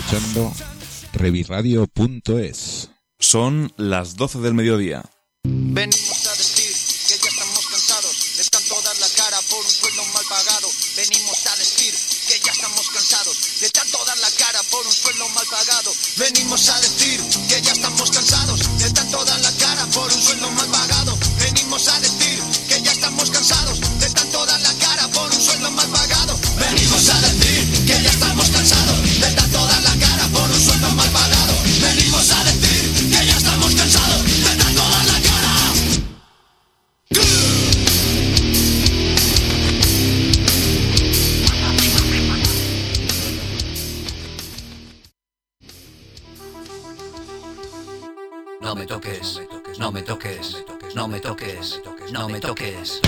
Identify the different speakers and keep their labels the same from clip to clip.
Speaker 1: escuchando Reviradio.es.
Speaker 2: Son las 12 del mediodía.
Speaker 3: Venimos a decir que ya estamos cansados de tanto dar la cara por un sueldo mal pagado. Venimos a decir que ya estamos cansados de tanto dar la cara por un sueldo mal pagado. Venimos a decir que ya estamos cansados de tanto dar la cara por un sueldo mal pagado. Venimos a decir que ya estamos cansados de tanto dar la cara por un sueldo mal pagado. Venimos a decir que ya estamos cansados de tanto dar la cara por un sueldo mal pagado. Venimos a decir que ya estamos cansados de tanto dar la cara.
Speaker 4: No me toques, no me toques, no me toques, no me toques.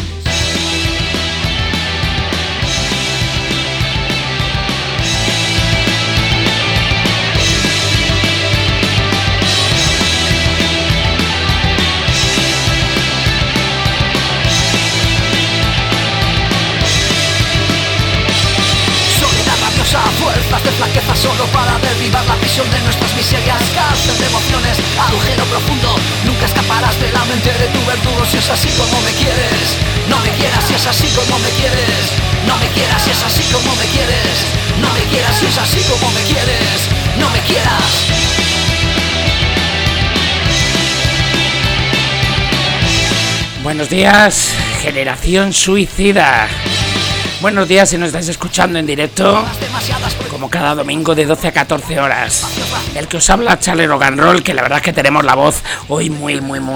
Speaker 5: Fuerzas de flaqueza solo para derribar la prisión de nuestras miserias. Cárcel de emociones, agujero profundo. Nunca escaparás de la mente de tu verdugo. Si es así como me quieres, no me quieras. Si es así como me quieres, no me quieras. Si es así como me quieres, no me quieras. Si es así como me quieres, no me quieras.
Speaker 6: Buenos días, generación suicida. Buenos días si nos estáis escuchando en directo, como cada domingo de 12 a 14 horas. El que os habla, Charlie Rock and Roll, que la verdad es que tenemos la voz hoy muy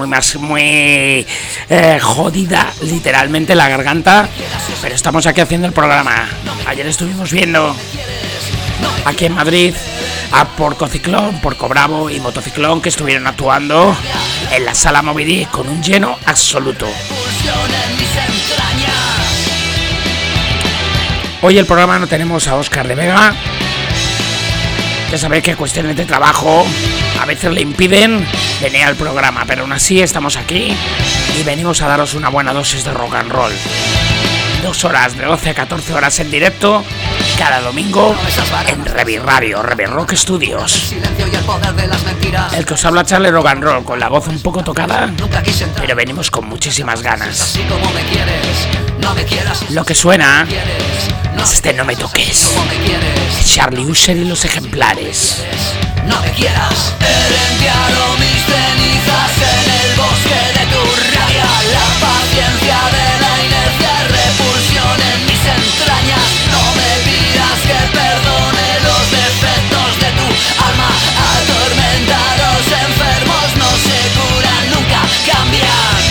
Speaker 6: jodida, literalmente la garganta, pero estamos aquí haciendo el programa. Ayer estuvimos viendo aquí en Madrid a Porcociclón, Porco Bravo y Motociclón, que estuvieron actuando en la sala Movidí con un lleno absoluto. Hoy el programa no tenemos a Óscar de Vega. Ya sabéis que cuestiones de trabajo a veces le impiden venir al programa, pero aún así estamos aquí y venimos a daros una buena dosis de rock and roll. 2 horas, de 12 a 14 horas en directo, cada domingo en Reviradio, Rock Studios. El que os habla, Charlie Rock and Roll, con la voz un poco tocada, pero venimos con muchísimas ganas. Lo que suena es este No me toques, Charlie Usher y los ejemplares.
Speaker 5: No me quieras. He limpiado mis cenizas en el bosque de tu rabia. La paciencia de la inercia, repulsión en mis entrañas. No me pidas que perdone los defectos de tu alma. Atormentados, enfermos, no se curan, nunca cambian.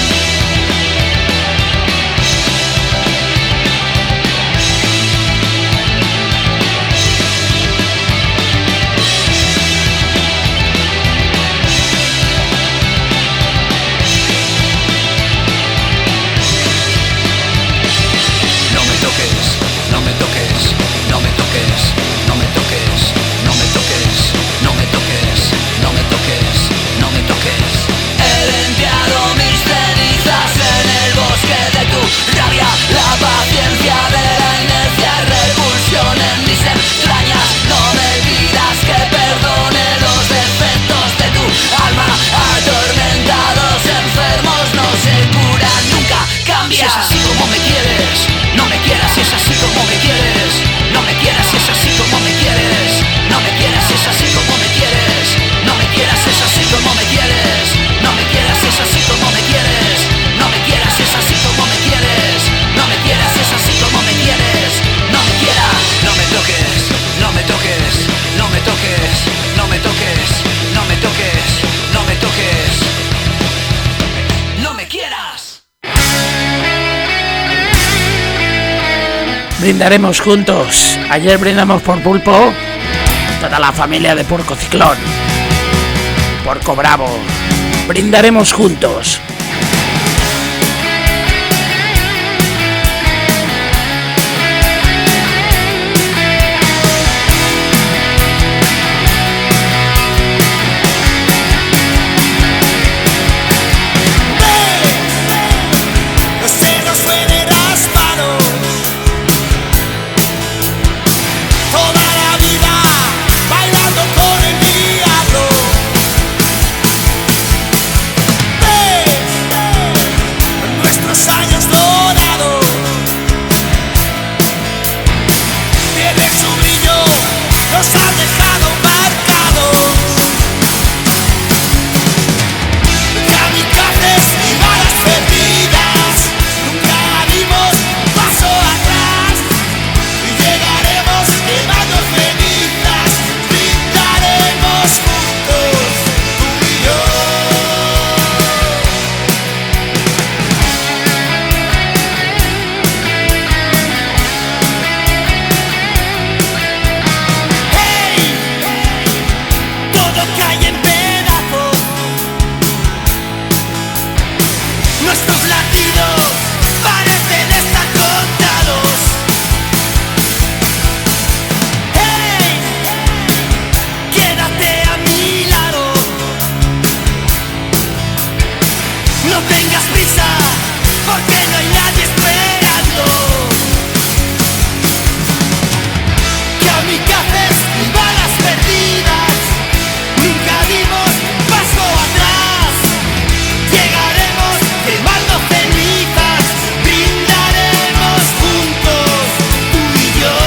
Speaker 5: Rabia, la paciencia de la inercia, repulsión en mis entrañas. No me pidas que perdone los defectos de tu alma. Atormentados, enfermos, no se curan, nunca cambian. Si es así como me quieres, no me quieras. Si es así como me quieres, no me quieras. Si es así como me quieres, no me quieras. Si es así como me quieres, no me quieras. Si es así como me quieres, no me quieras. Si es así como me quieres, no me quieras. Si es así como me quieres, no me quieras. Si es así como me quieres, no me quieras. No me toques, no me toques, no me toques, no me toques, no me toques, no me toques, no me quieras.
Speaker 6: Brindaremos juntos. Ayer brindamos por Pulpo, toda la familia de Porcociclón, Porco Bravo. Brindaremos juntos.
Speaker 7: Toda la vida bailando
Speaker 1: no hay nadie esperando. Kamikazes y balas perdidas, nunca dimos paso atrás. Llegaremos quemando cenizas, brindaremos juntos, tú y yo.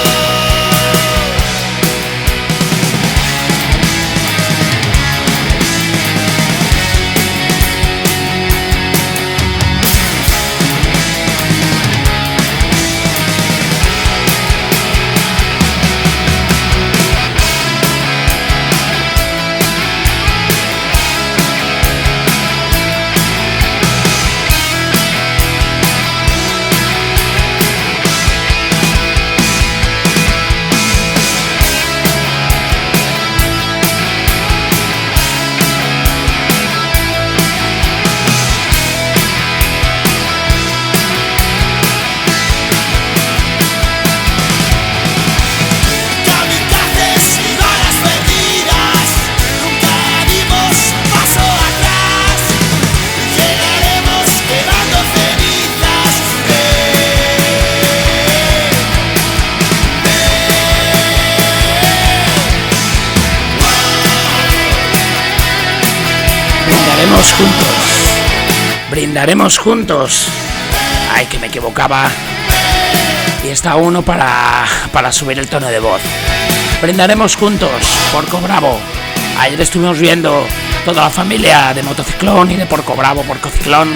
Speaker 1: Kamikazes y balas perdidas, nunca dimos paso atrás. Llegaremos quemando cenizas.
Speaker 6: Brindaremos juntos. Brindaremos juntos. Ay, que me equivocaba. Y está uno para subir el tono de voz. Brindaremos juntos, Porco Bravo. Ayer estuvimos viendo toda la familia de Motociclón y de Porco Bravo, Porco Ciclón.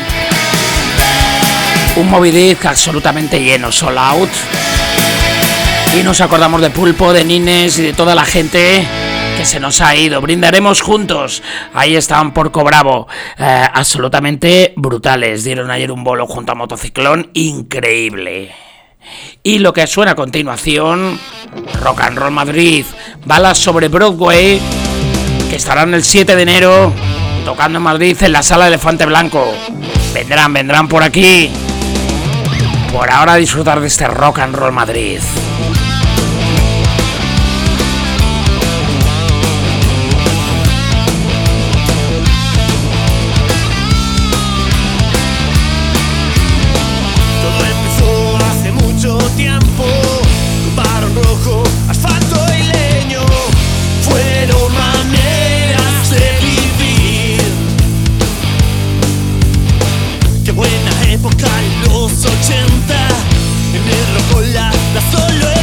Speaker 6: Un Moby Dick absolutamente lleno, sold out. Y nos acordamos de Pulpo, de Nines y de toda la gente que se nos ha ido. Brindaremos juntos. Ahí estaban Porco Bravo, absolutamente brutales. Dieron ayer un bolo junto a Motociclón increíble. Y lo que suena a continuación, Rock and Roll Madrid, Balas sobre Broadway, que estarán el 7 de enero tocando en Madrid en la Sala Elefante Blanco. Vendrán por aquí. Por ahora disfrutar de este Rock and Roll Madrid.
Speaker 1: Todo empezó hace mucho tiempo. Barón rojo, asfalto y leño fueron maneras de vivir. Qué buena época en los 80. En el rocola, la solo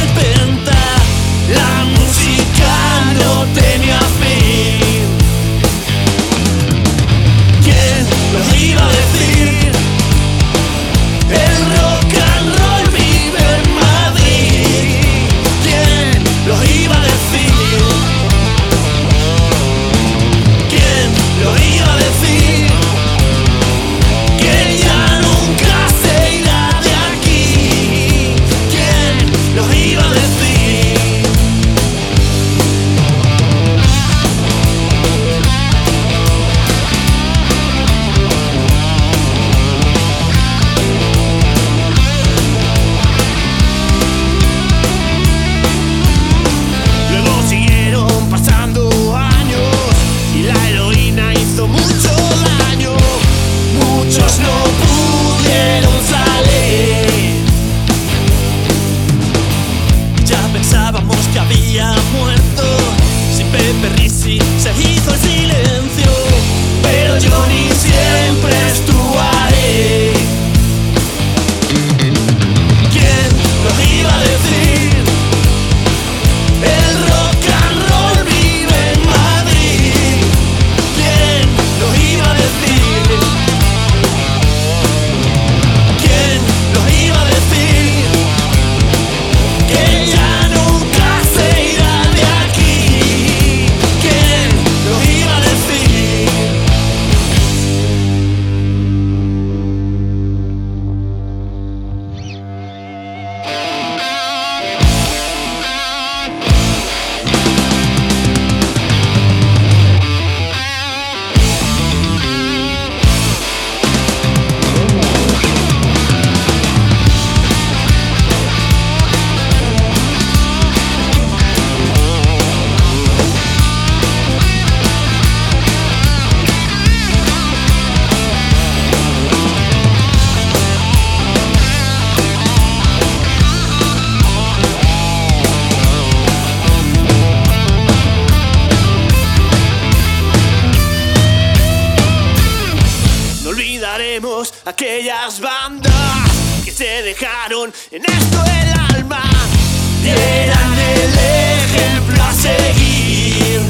Speaker 1: Seremos aquellas bandas que se dejaron en esto el alma y eran el ejemplo a seguir.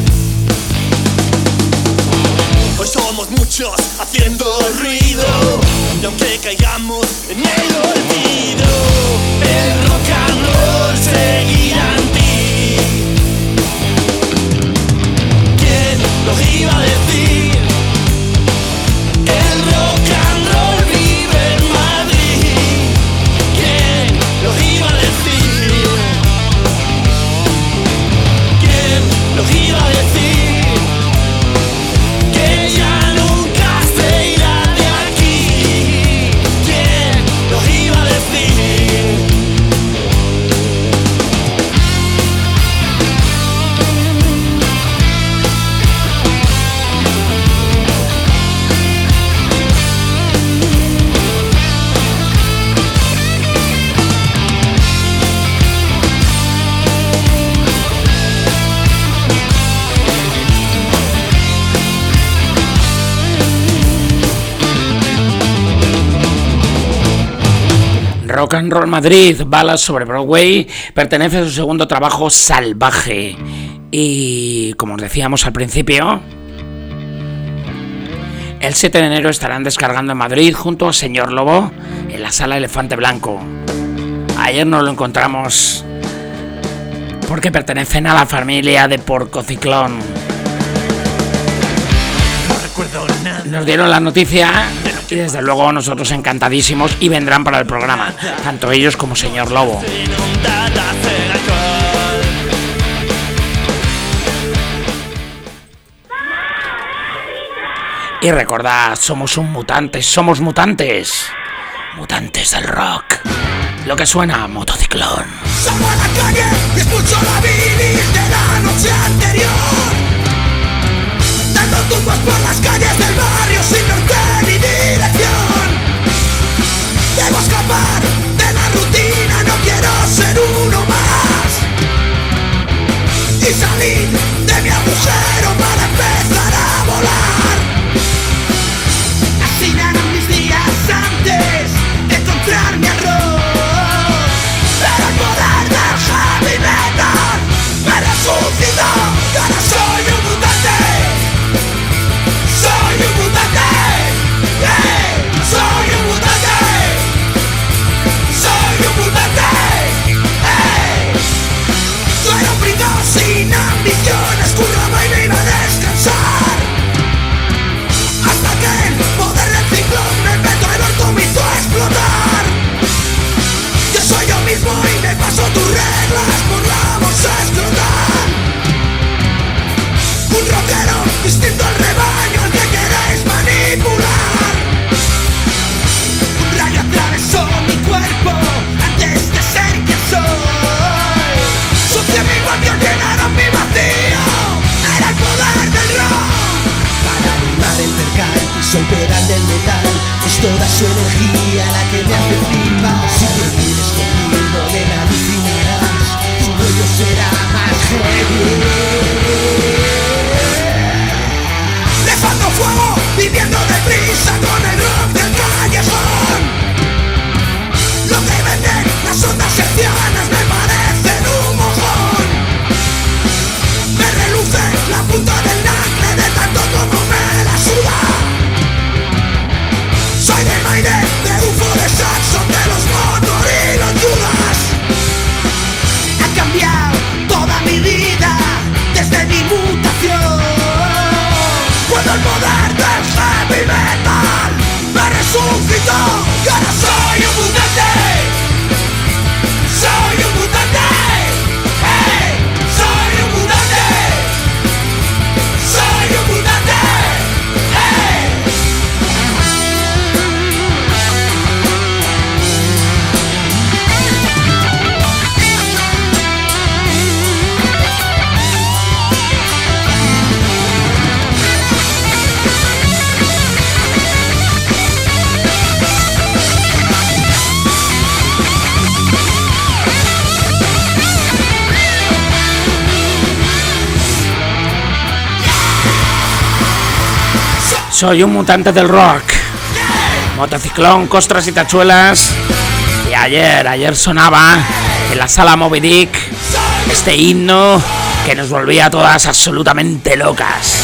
Speaker 1: Hoy somos muchos haciendo ruido y aunque caigamos en el olvido, el rock and roll seguirá en ti. ¿Quién lo iba a decir? El rock and roll vive en Madrid. ¿Quién lo iba a decir? ¿Quién lo iba a decir? Que ya nunca se irá de aquí. ¿Quién lo iba a decir?
Speaker 6: Rock and Roll Madrid, Balas sobre Broadway, pertenece a su segundo trabajo, Salvaje. Y como os decíamos al principio, el 7 de enero estarán descargando en Madrid junto a Señor Lobo en la Sala Elefante Blanco. Ayer nos lo encontramos porque pertenecen a la familia de Porcociclón. Nos dieron la noticia y desde luego nosotros encantadísimos, y vendrán para el programa, tanto ellos como Señor Lobo. Y recordad, somos mutantes del rock. Lo que suena, Motociclón.
Speaker 7: Salgo a la calle y escucho la bilis de la noche anterior, dando tumbos por las calles del barrio sin norte ni dirección. Debo escapar de la rutina, no quiero ser uno más, y salir de mi agujero para empezar a volar. Así eran mis días antes de encontrar mi error, pero el poder del heavy metal me resucitó. Y ahora soy un mutante, soy un mutante, soy un mutante, soy un mutante. Yo era un brindado sin ambiciones, curraba y me iba a descansar, hasta que el poder del ciclón me petó y volcó me hizo explotar. Yo soy yo mismo y me paso tus reglas por la bolsa escrotal. Un rockero distinto al rebaño al que queréis manipular. Un rayo atravesó mi cuerpo antes de ser quien soy. Sucia mi guardia, llenaron mi vacío. Era el poder del rock. Para animar el percal, soy pedal del metal. Es toda su energía la que me hace flipar. Si te vienes conmigo me alucinarás, su rollo será más heavy. Dejando fuego, viviendo deprisa con el rock del callejón. Lo que venden las ondas hercianas me parecen un mojón. Me reluce la punta del nacle de tanto como me la suda. Soy de Maide, de UFO, de Saxon, de los Motor y los Judas. Ha cambiado toda mi vida desde mi mutación, cuando el poder del heavy metal me resucitó. Y ahora soy un mutante, soy un mutante, soy un mutante, soy un mutante,
Speaker 6: Soy un mutante del rock. Motociclón, costras y tachuelas. Y ayer sonaba en la sala Moby Dick este himno que nos volvía a todas absolutamente locas.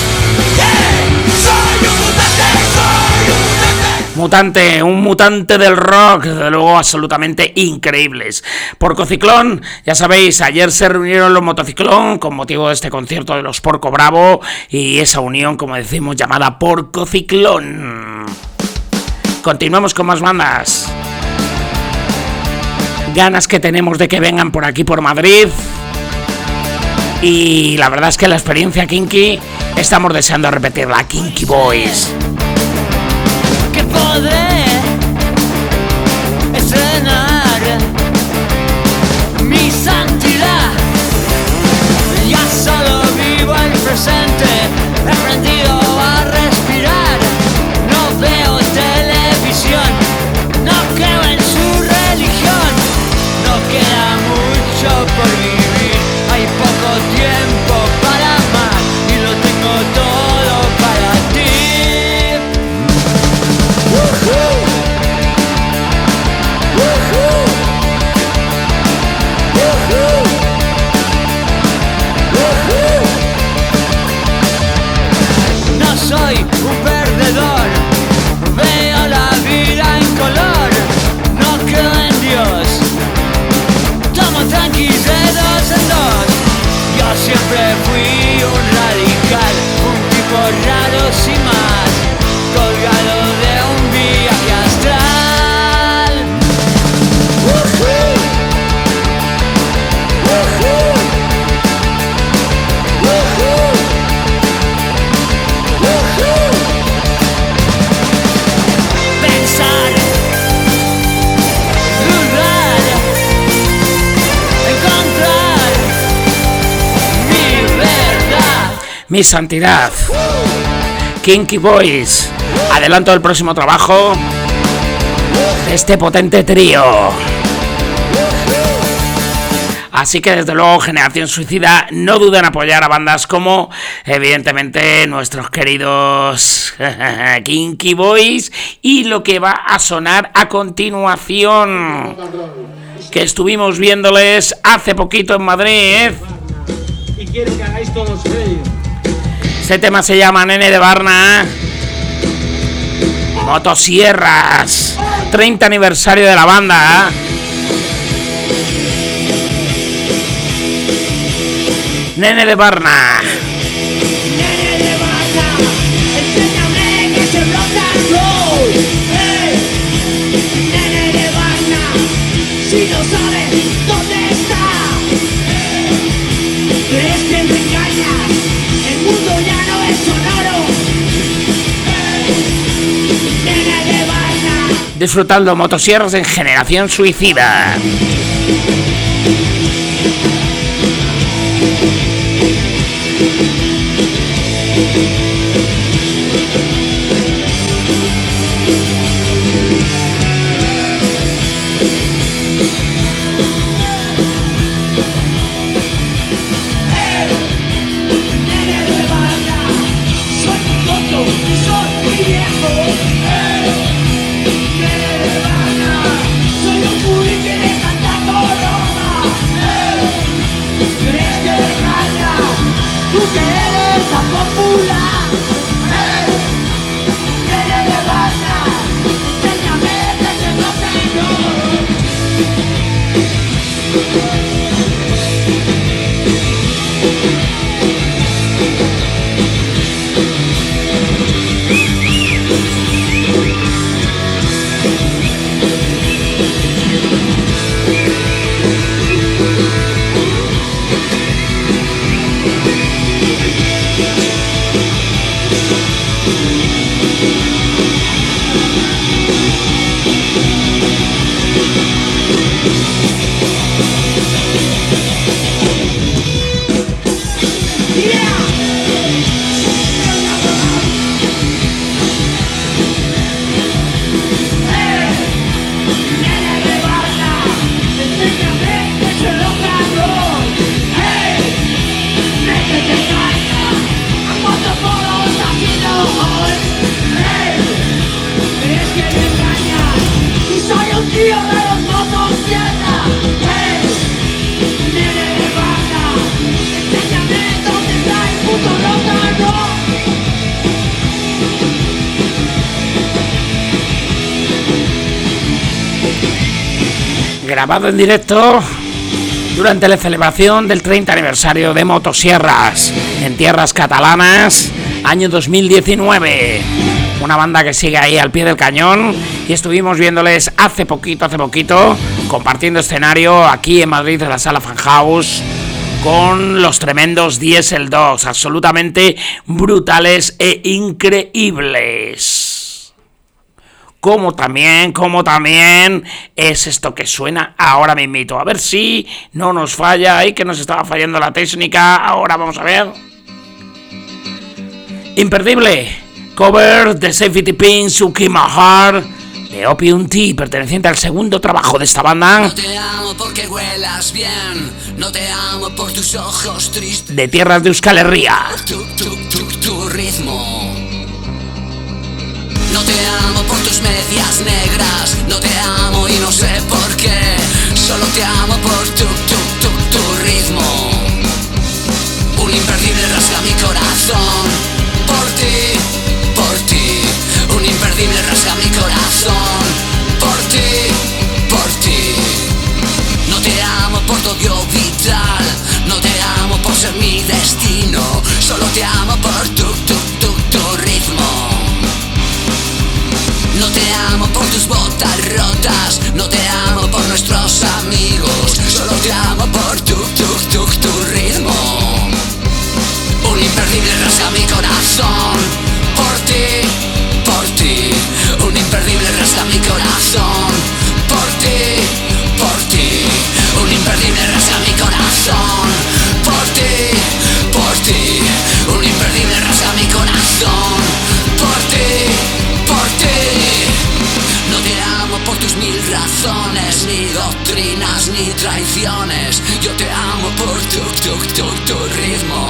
Speaker 6: Mutante, un mutante del rock, desde luego absolutamente increíbles. Porcociclón, ya sabéis, ayer se reunieron los Motociclón con motivo de este concierto de los Porco Bravo y esa unión, como decimos, llamada Porcociclón. Continuamos con más bandas. Ganas que tenemos de que vengan por aquí por Madrid. Y la verdad es que la experiencia Kinky estamos deseando repetirla. Kinky Boys.
Speaker 5: Que podré estrenar mi santidad. Ya solo vivo el presente, he aprendido a respirar. No veo televisión, no creo en su religión. No queda mucho por vivir, hay poco tiempo para amar y lo tengo todo para ti. No soy un perdedor, veo la vida en color, no creo en Dios, tomo tranquis de dos en dos. Yo siempre fui un radical, un tipo raro sin más, colgado de un viaje astral. Pensar, dudar, encontrar mi verdad.
Speaker 6: Mi santidad. Kinky Boys. Adelanto del próximo trabajo de este potente trío. Así que desde luego Generación Suicida no duden en apoyar a bandas como evidentemente nuestros queridos Kinky Boys y lo que va a sonar a continuación, que estuvimos viéndoles hace poquito en Madrid.
Speaker 8: Y quiero que hagáis todos ello.
Speaker 6: Este tema se llama Nene de Barna. Motosierras, 30 aniversario de la banda. Nene de Barna.
Speaker 7: Nene de Barna, enséñame que se rock and roll. Nene de Barna, si no sabes dónde está, crees que te engañas, el mundo ya no es sonoro. Nene de Barna.
Speaker 6: Disfrutando Motosierras en Generación Suicida.
Speaker 7: Nene de Barna, soy muy tonto y soy muy viejo. Nene de Barna, soy un puri que le canta corona. ¿Crees que te engañas? Tú que eres tan popular.
Speaker 6: grabado en directo durante la celebración del 30 aniversario de Motosierras en tierras catalanas, año 2019. Una banda que sigue ahí al pie del cañón y estuvimos viéndoles hace poquito, compartiendo escenario aquí en Madrid en la Sala Fan House con los tremendos Diesel Dogs, absolutamente brutales e increíbles. Como también es esto que suena ahora mismito. A ver si no nos falla ahí, que nos estaba fallando la técnica. Ahora vamos a ver. Imperdible. Cover de Safety Pins, Suki Mahar, de Opium Tea, perteneciente al segundo trabajo de esta banda.
Speaker 5: No te amo porque huelas bien, no te amo por tus ojos tristes.
Speaker 6: De tierras de Euskal Herria.
Speaker 5: Tu ritmo. No te amo por tus medias negras, no te amo y no sé por qué. Solo te amo por tu ritmo. Un imperdible rasga mi corazón. Por ti. Un imperdible rasga mi corazón. Por ti. No te amo por tu odio vital, no te amo por ser mi destino. Solo te amo por tu ritmo. No te amo por tus botas rotas, no te amo por nuestros amigos. Solo te amo por tu ritmo. Un imperdible rasga mi corazón. Por ti. Un imperdible rasga mi corazón. Por ti. Un imperdible rasga mi corazón. Por ti. Un imperdible rasga mi corazón. Por ti. No te amo por tus mil razones, ni doctrinas, ni traiciones. Yo te amo por tu ritmo.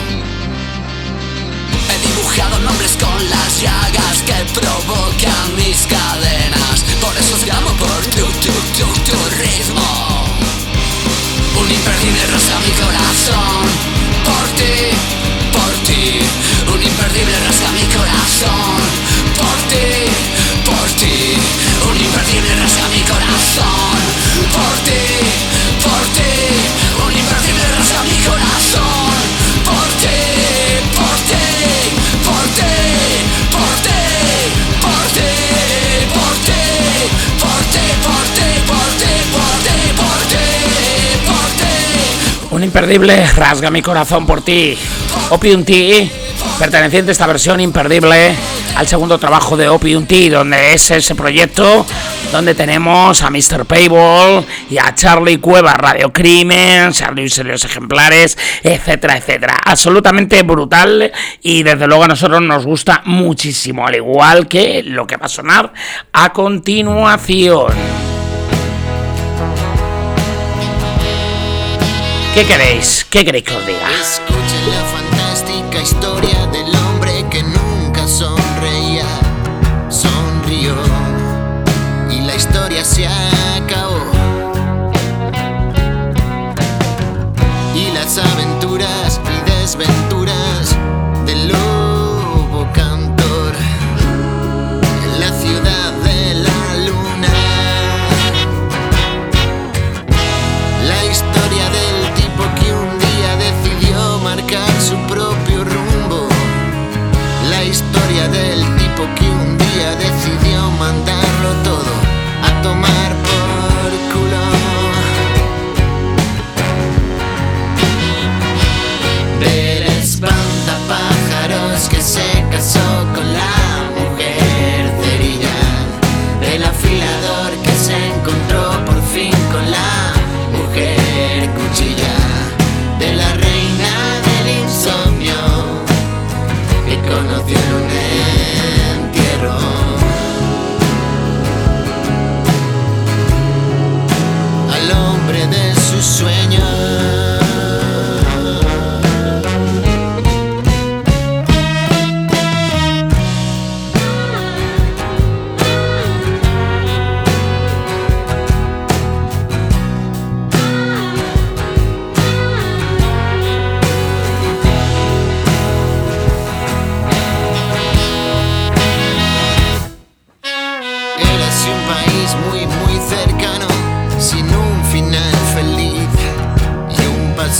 Speaker 5: He dibujado nombres con las llagas que provocan mis cadenas. Por eso te amo por tu ritmo. Un imperdible rasga mi corazón. Por ti. Un imperdible rasga mi corazón. Por ti. Un imperdible rasga mi corazón. Por ti. Un imperdible rasga mi corazón. Por ti.
Speaker 6: Un imperdible rasga mi corazón por ti. Opium Tea, perteneciente a esta versión imperdible al segundo trabajo de Opium Tea, donde es ese proyecto donde tenemos a Mr. Payball y a Charlie Cueva, Radio Crimen, Serios Ejemplares, etcétera, etcétera. Absolutamente brutal y desde luego a nosotros nos gusta muchísimo, al igual que lo que va a sonar a continuación. ¿Qué queréis? ¿Qué queréis que os diga?
Speaker 9: Escuchen la fantástica historia del hombre que nunca sonreía. Sonrió y la historia se acabó. Y las aventuras y desventuras del lobo cantor en la ciudad de la luna. La historia del tipo que un día decidió marcar su propio rumbo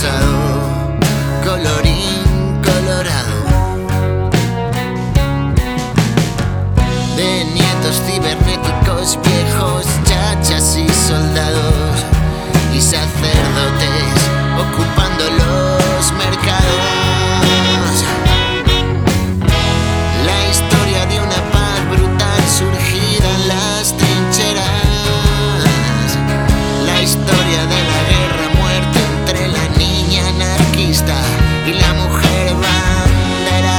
Speaker 9: pasado, colorín colorado, de nietos cibernéticos, viejos, chachas y soldados y sacerdotes ocupando los mercados. La historia de una paz brutal surgida en las trincheras. La historia de la guerra, muerte entre la niña anarquista y la mujer bandera.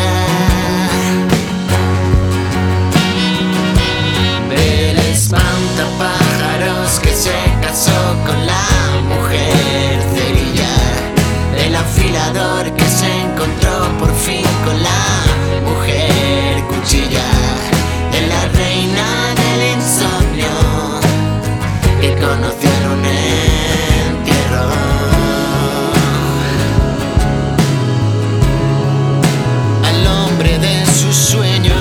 Speaker 9: Del espantapájaros que se casó con la mujer cerilla, del afilador que se encontró por fin con la mujer cuchilla, de la reina del insomnio que conocieron en entierro. Al hombre de sus sueños.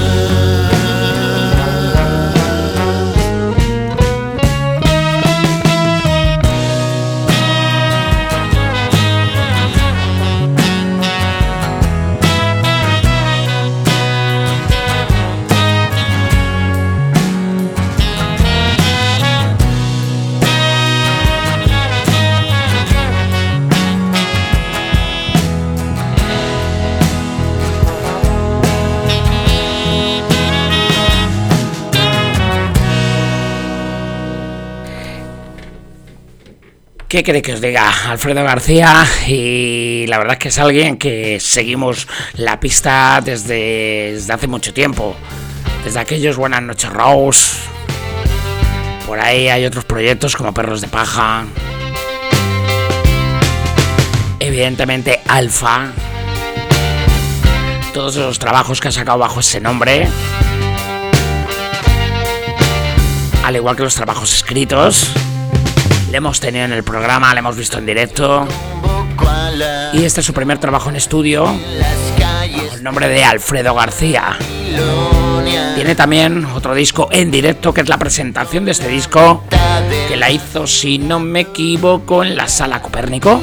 Speaker 6: ¿Qué cree que os diga? Alfredo García, y la verdad es que es alguien que seguimos la pista desde hace mucho tiempo, desde aquellos Buenas noches Rose. Por ahí hay otros proyectos como Perros de Paja, evidentemente Alfa, todos esos trabajos que ha sacado bajo ese nombre, al igual que los trabajos escritos. Le hemos tenido en el programa, le hemos visto en directo. Y este es su primer trabajo en estudio, con el nombre de Alfredo García. Tiene también otro disco en directo, que es la presentación de este disco, que la hizo, si no me equivoco, en la Sala Copérnico.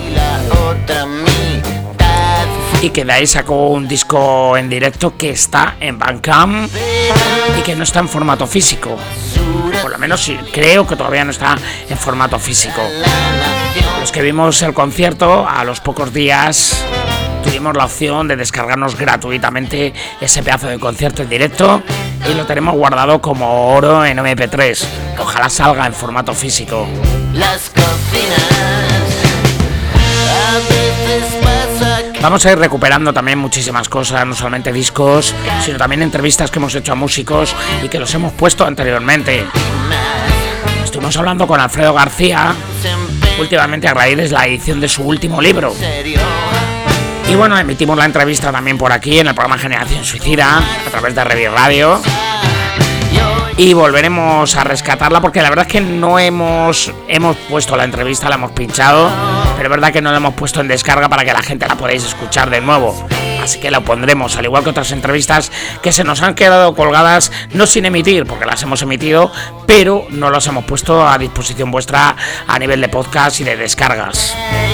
Speaker 6: Y que de ahí sacó un disco en directo que está en Bandcamp y que no está en formato físico. Por lo menos sí, creo que todavía no está en formato físico. Los que vimos el concierto, a los pocos días tuvimos la opción de descargarnos gratuitamente ese pedazo de concierto en directo y lo tenemos guardado como oro en MP3. Ojalá salga en formato físico.
Speaker 9: Las cocinas a veces pasa.
Speaker 6: Vamos a ir recuperando también muchísimas cosas, no solamente discos, sino también entrevistas que hemos hecho a músicos y que los hemos puesto anteriormente. Estuvimos hablando con Alfredo García últimamente a raíz de la edición de su último libro. Y bueno, emitimos la entrevista también por aquí en el programa Generación Suicida, a través de Revi Radio. Y volveremos a rescatarla porque la verdad es que no hemos puesto la entrevista, la hemos pinchado, pero es verdad que no la hemos puesto en descarga para que la gente la podáis escuchar de nuevo. Así que la pondremos, al igual que otras entrevistas que se nos han quedado colgadas, no sin emitir, porque las hemos emitido, pero no las hemos puesto a disposición vuestra a nivel de podcast y de descargas.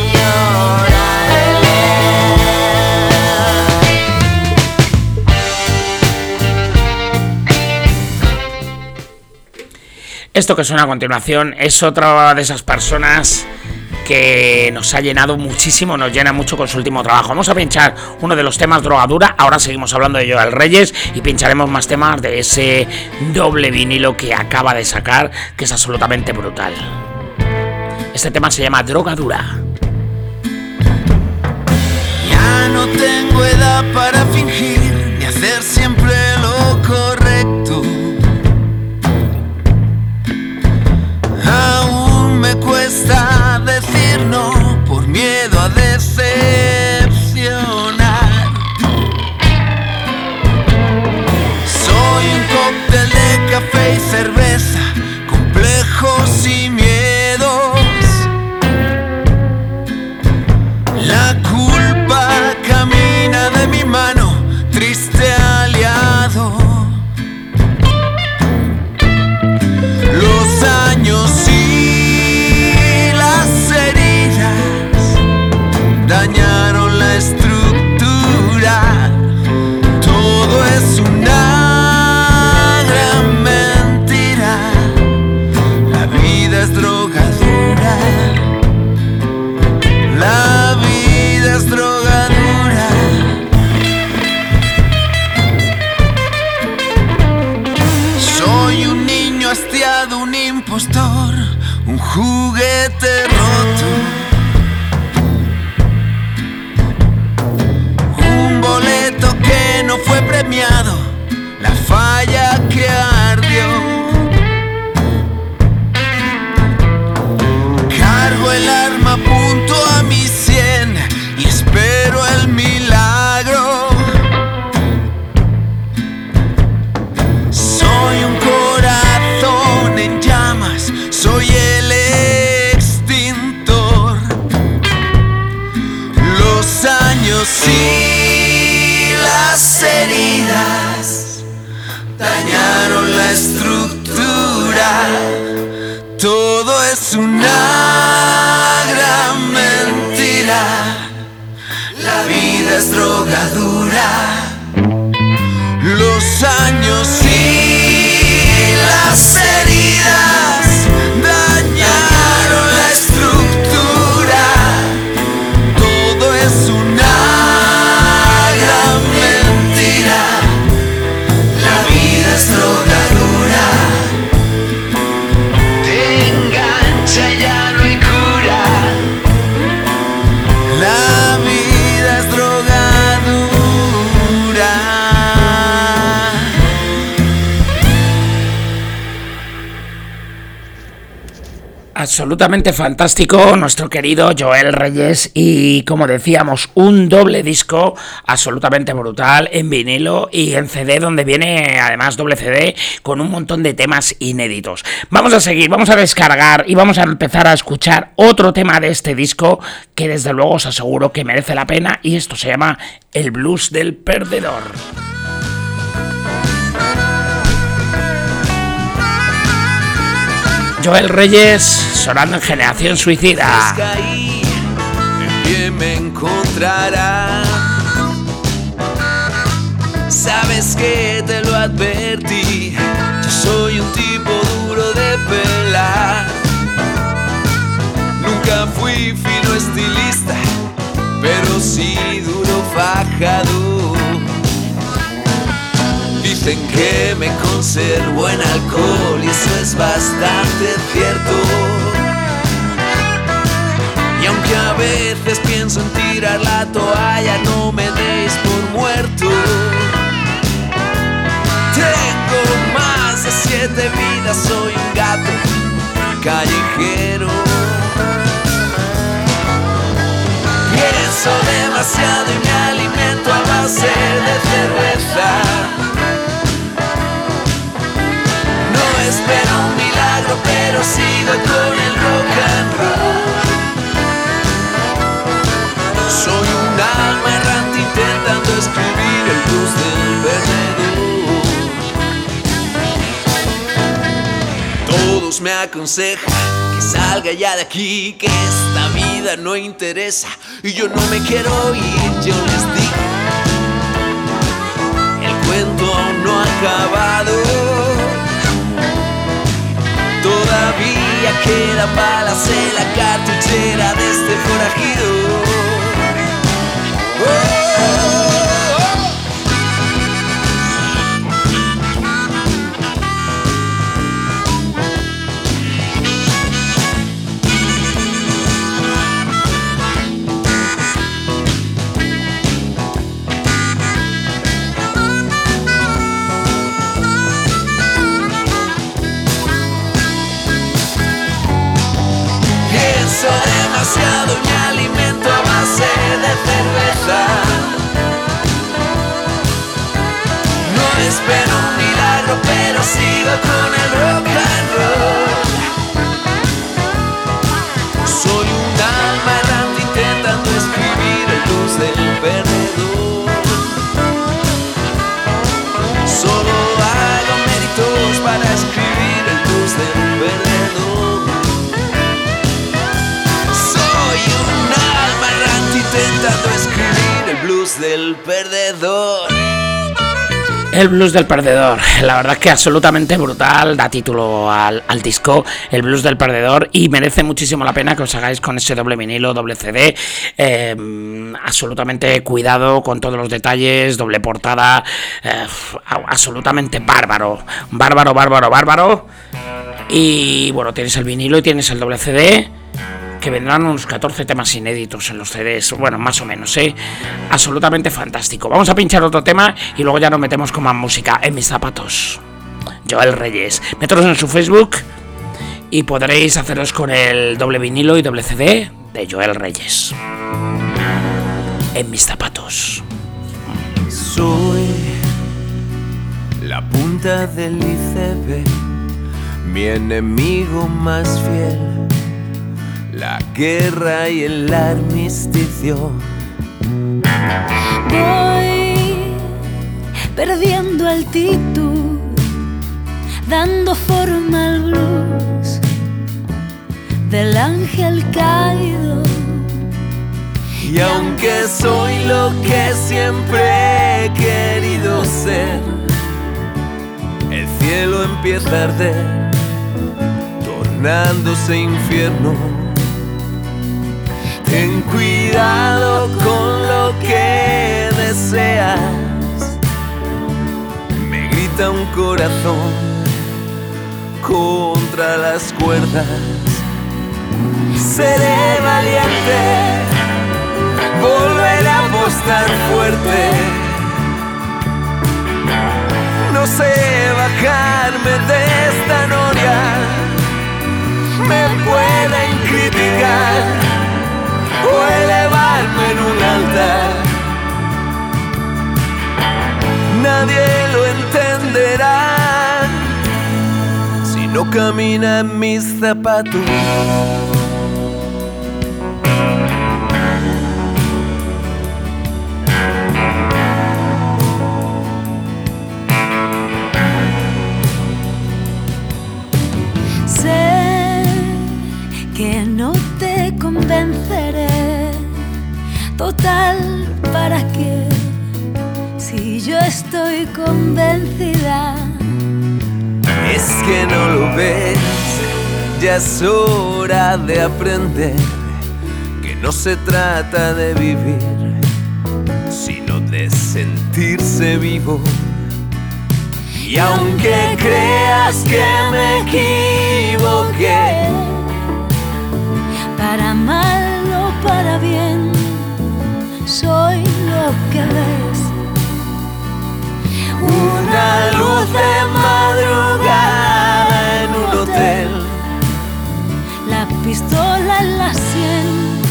Speaker 6: Esto que suena a continuación es otra de esas personas que nos ha llenado muchísimo, nos llena mucho con su último trabajo. Vamos a pinchar uno de los temas, Drogadura. Ahora seguimos hablando de Joel Reyes y pincharemos más temas de ese doble vinilo que acaba de sacar, que es absolutamente brutal. Este tema se llama Drogadura.
Speaker 1: Ya no tengo edad para fingir ni hacer siempre lo correcto. Aún me cuesta decir no por miedo a decepcionar. Soy un cóctel de café y cerveza, complejos y miedos. La culpa camina de mi mano, triste aliado.
Speaker 10: impostor, un juguete roto, un boleto que no fue premiado, la falla que ardió. Cargo el arma, apunto a mi 100 y espero el milagro. Soy un corazón en llamas, soy el extintor. Los años y las heridas dañaron la estructura. Todo es una gran mentira. La vida es drogadura. Los años y las heridas dañaron la estructura. Todo es una gran mentira. La vida es drogadura. Te engancha y ya no hay cura. La vida es drogadura.
Speaker 6: Absolutamente fantástico nuestro querido Joel Reyes, y como decíamos, un doble disco absolutamente brutal en vinilo y en CD, donde viene además doble CD con un montón de temas inéditos. Vamos a seguir, vamos a descargar y vamos a empezar a escuchar otro tema de este disco que desde luego os aseguro que merece la pena, y esto se llama El Blues del Perdedor. Joel Reyes sonando en Generación Suicida.
Speaker 10: Caí, en pie me encontrará. Sabes que te lo advertí. Yo soy un tipo duro de pelar. Nunca fui fino estilista, pero sí duro fajador. Dicen que me conservo en alcohol y eso es bastante cierto. Y aunque a veces pienso en tirar la toalla, no me deis por muerto. Tengo más de 7 vidas, soy un gato callejero. Pienso demasiado y me alimento a base de cerveza. No espero un milagro, pero sigo con el rock and roll. Soy un alma errante intentando escribir el blues del perdedor. Todos me aconsejan que salga ya de aquí, que esta vida no interesa y yo no me quiero ir. Yo les digo, el cuento aún no ha acabado. Todavía quedan balas en la cartuchera de este forajido. Oh, oh, oh. Demasiado y me alimento a base de cerveza. No espero un milagro, pero sigo con el rock and roll. Soy un alma errante intentando escribir el blues del perdedor. Solo hago méritos para escribir el blues del perdedor. Intentando escribir el blues del perdedor.
Speaker 6: El Blues del Perdedor, la verdad es que absolutamente brutal, da título al disco, El Blues del Perdedor, y merece muchísimo la pena que os hagáis con ese doble vinilo, doble CD, absolutamente cuidado con todos los detalles, doble portada, absolutamente bárbaro. Y bueno, tienes el vinilo y tienes el doble CD, que vendrán unos 14 temas inéditos en los CDs, bueno, más o menos, absolutamente fantástico. Vamos a pinchar otro tema y luego ya nos metemos con más música. En mis zapatos, Joel Reyes. Méteros en su Facebook y podréis haceros con el doble vinilo y doble CD de Joel Reyes. En mis zapatos.
Speaker 10: Soy la punta del iceberg, mi enemigo más fiel, la guerra y el armisticio.
Speaker 11: Voy perdiendo altitud, dando forma al blues del ángel caído.
Speaker 10: Y aunque soy lo que siempre he querido ser, el cielo empieza a arder, tornándose infierno. Ten cuidado con lo que deseas, me grita un corazón contra las cuerdas. Seré valiente, volveré a apostar fuerte. No sé bajarme de esta noria, me pueden criticar o elevarme en un altar. Nadie lo entenderá si no camina en mis zapatos.
Speaker 11: Que no te convenceré, total, ¿para qué? Si yo estoy convencida.
Speaker 10: Es que no lo ves, ya es hora de aprender que no se trata de vivir, sino de sentirse vivo. Y aunque creas que me equivoqué,
Speaker 11: para mal o para bien, soy lo que ves.
Speaker 10: Una luz de madrugada en un hotel,
Speaker 11: la pistola en la sien,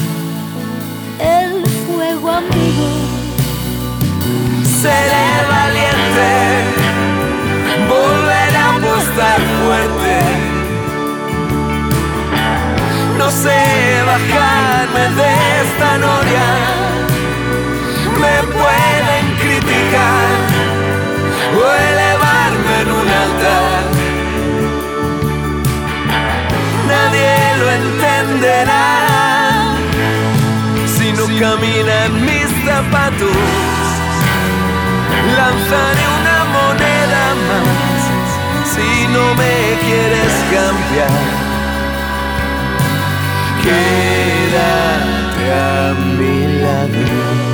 Speaker 11: el fuego amigo.
Speaker 10: Seré valiente, volveré a apostar fuerte. No sé bajarme de esta noria, me pueden criticar o elevarme en un altar. Nadie lo entenderá si no camina en mis zapatos. Lanzaré una moneda más si no me quieres cambiar. Quédate a mi lado.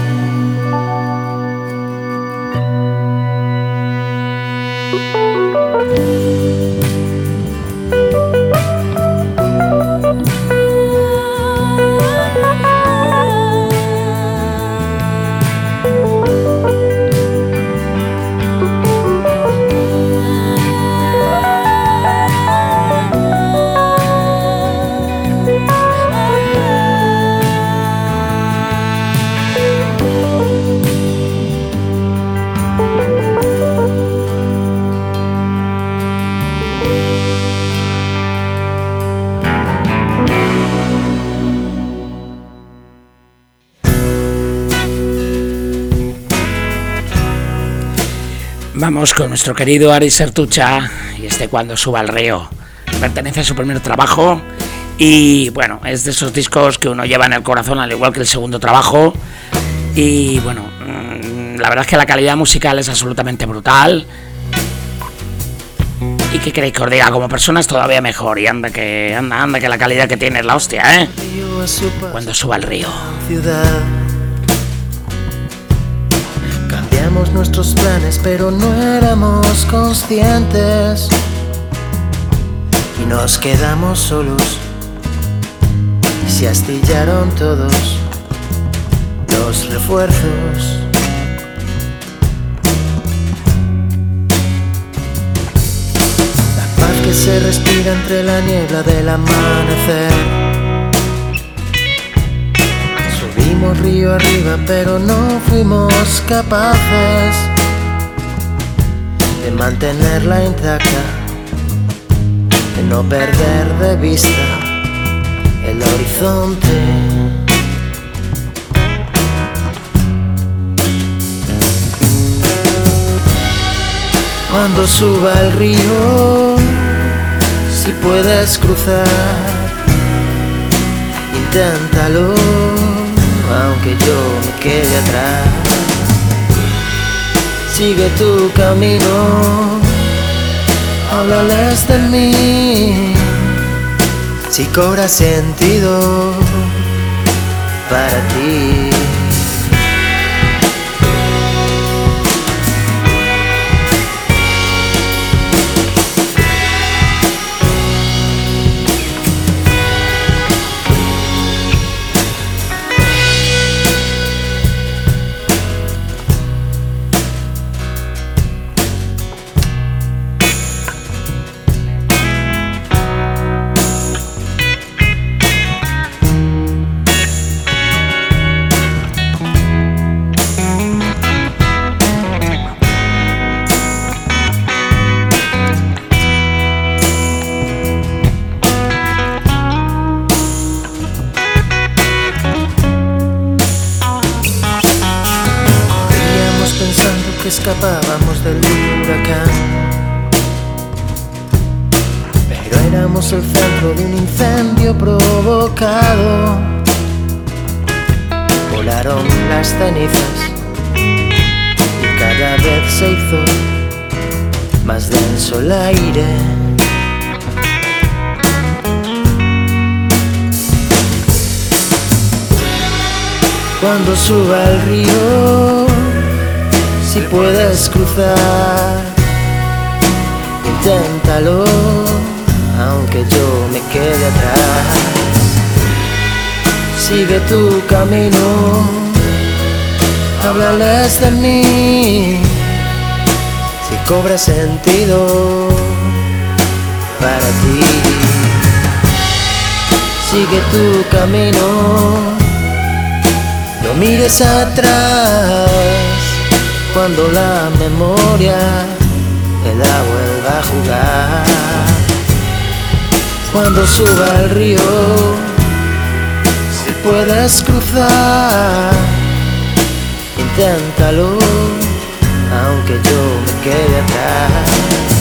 Speaker 6: Vamos con nuestro querido Ari Sertucha y Cuando suba al río. Pertenece a su primer trabajo y bueno, es de esos discos que uno lleva en el corazón, al igual que el segundo trabajo. Y bueno, la verdad es que la calidad musical es absolutamente brutal. Y que queréis que os diga, como persona es todavía mejor. Y anda que la calidad que tiene es la hostia, Cuando suba al río.
Speaker 12: Cambiamos nuestros planes, pero no éramos conscientes nos quedamos solos. Se astillaron todos los refuerzos. La paz que se respira entre la niebla del amanecer. Subimos río arriba pero no fuimos capaces de mantenerla intacta, de no perder de vista el horizonte. Cuando suba el río, si puedes cruzar, inténtalo, aunque yo me quede atrás. Sigue tu camino, háblales de mí, si cobra sentido para ti. Escapábamos del huracán, pero éramos el centro de un incendio provocado. Volaron las cenizas y cada vez se hizo más denso el aire. Cuando suba el río, si puedes cruzar, inténtalo, aunque yo me quede atrás. Sigue tu camino, háblales de mí, si cobra sentido para ti. Sigue tu camino, no mires atrás. Cuando la memoria te la vuelva a jugar. Cuando suba el río, si puedes cruzar, inténtalo, aunque yo me quede atrás.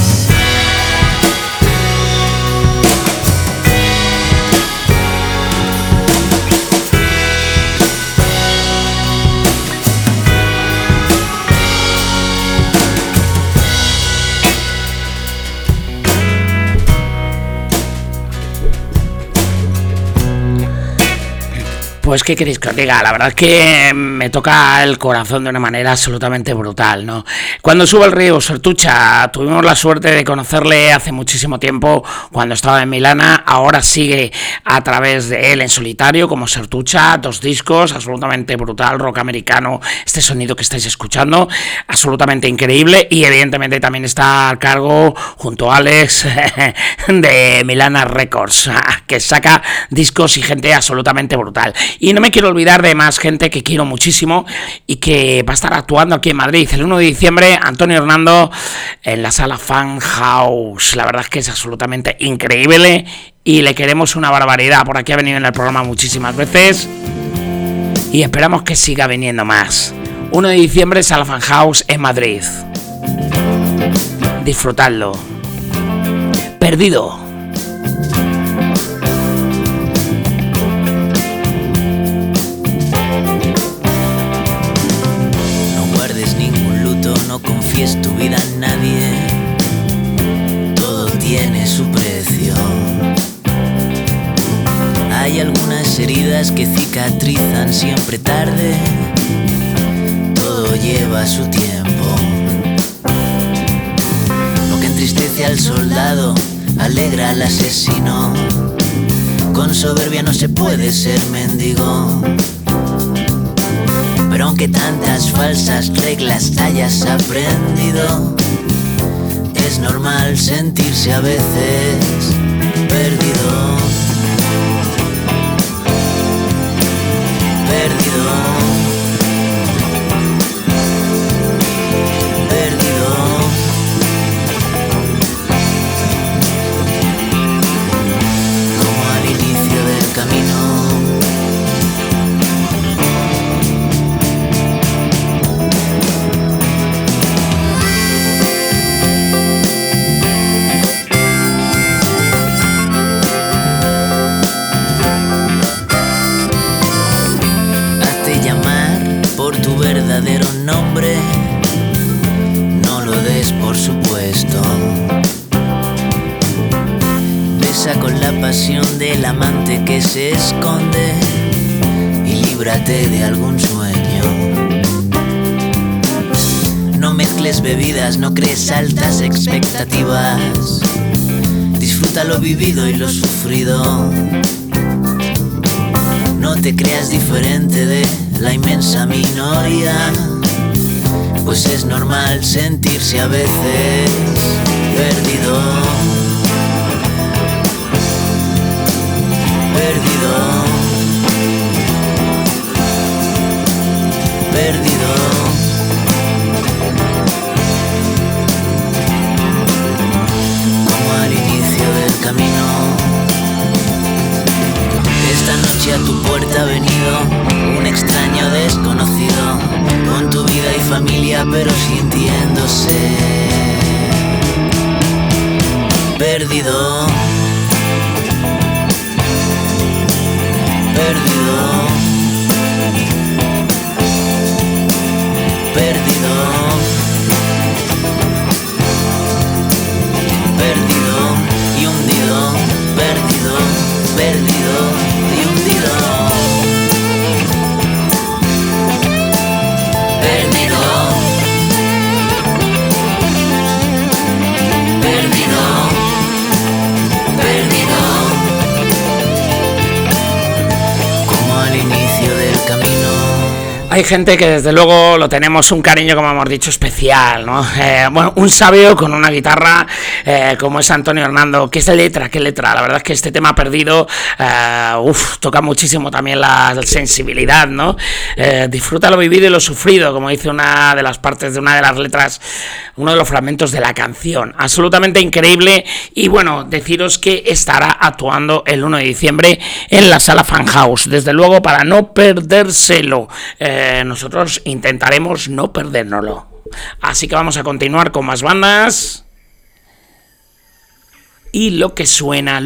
Speaker 6: Pues qué queréis que os diga, la verdad es que me toca el corazón de una manera absolutamente brutal, ¿no? Cuando subo el río, Sortucha, tuvimos la suerte de conocerle hace muchísimo tiempo cuando estaba en Milana, ahora sigue a través de él en solitario como Sortucha, 2 discos, absolutamente brutal, rock americano, este sonido que estáis escuchando, absolutamente increíble, y evidentemente también está a cargo junto a Alex de Milana Records, que saca discos y gente absolutamente brutal. Y no me quiero olvidar de más gente que quiero muchísimo y que va a estar actuando aquí en Madrid el 1 de diciembre, Antonio Hernando en la sala Fan House. La verdad es que es absolutamente increíble y le queremos una barbaridad. Por aquí ha venido en el programa muchísimas veces y esperamos que siga viniendo más. 1 de diciembre, sala Fan House en Madrid. Disfrutadlo. Perdido.
Speaker 13: No confíes tu vida a nadie, todo tiene su precio. Hay algunas heridas que cicatrizan siempre tarde, todo lleva su tiempo. Lo que entristece al soldado alegra al asesino. Con soberbia no se puede ser mendigo. Pero aunque tantas falsas reglas hayas aprendido, es normal sentirse a veces perdido. Perdido. Perdido. Como al inicio del camino. Verdadero nombre, no lo des por supuesto. Besa con la pasión del amante que se esconde y líbrate de algún sueño. No mezcles bebidas, no crees altas expectativas. Disfruta lo vivido y lo sufrido. No te creas diferente de la inmensa minoría, pues es normal sentirse a veces perdido. Perdido. Perdido. Como al inicio del camino. Esta noche a tu puerta ha venido un extraño desconocido, con tu vida y familia pero sintiéndose perdido. Perdido. Perdido. Perdido y hundido. Perdido. Perdido y hundido. Perdido. Perdido. Perdido. Como al inicio del camino.
Speaker 6: Hay gente que desde luego lo tenemos un cariño, como hemos dicho, especial, ¿no? Bueno, un sabio con una guitarra como es Antonio Hernando. ¿Qué letra? ¿Qué letra? La verdad es que este tema Perdido toca muchísimo también la sensibilidad, ¿no? Disfruta lo vivido y lo sufrido, como dice una de las partes de una de las letras, uno de los fragmentos de la canción. Absolutamente increíble. Y bueno, deciros que estará actuando el 1 de diciembre en la Sala Fan House. Desde luego, para no perdérselo. Nosotros intentaremos no perdérnoslo. Así que vamos a continuar con más bandas. Y lo que suena.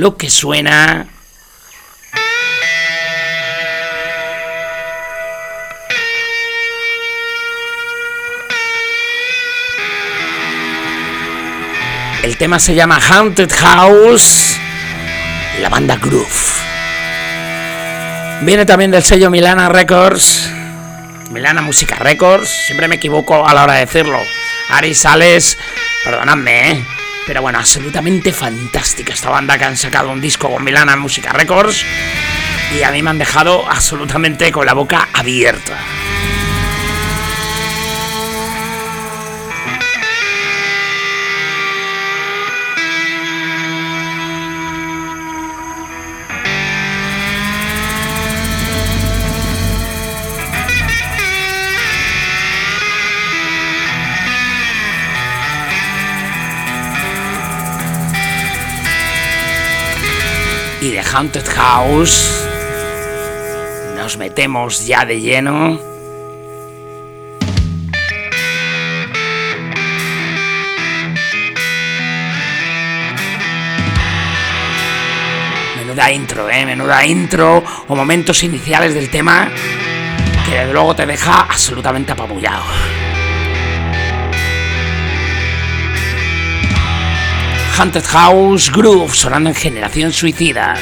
Speaker 6: El tema se llama Haunted House. La banda Groove. Viene también del sello Milana Records. Milana Música Records, siempre me equivoco a la hora de decirlo. Ari Sales, perdonadme, pero bueno, absolutamente fantástica esta banda, que han sacado un disco con Milana Música Records y a mí me han dejado absolutamente con la boca abierta. Y de Haunted House nos metemos ya de lleno menuda intro o momentos iniciales del tema que desde luego te deja absolutamente apabullado. Haunted House Groove sonando en Generación Suicida.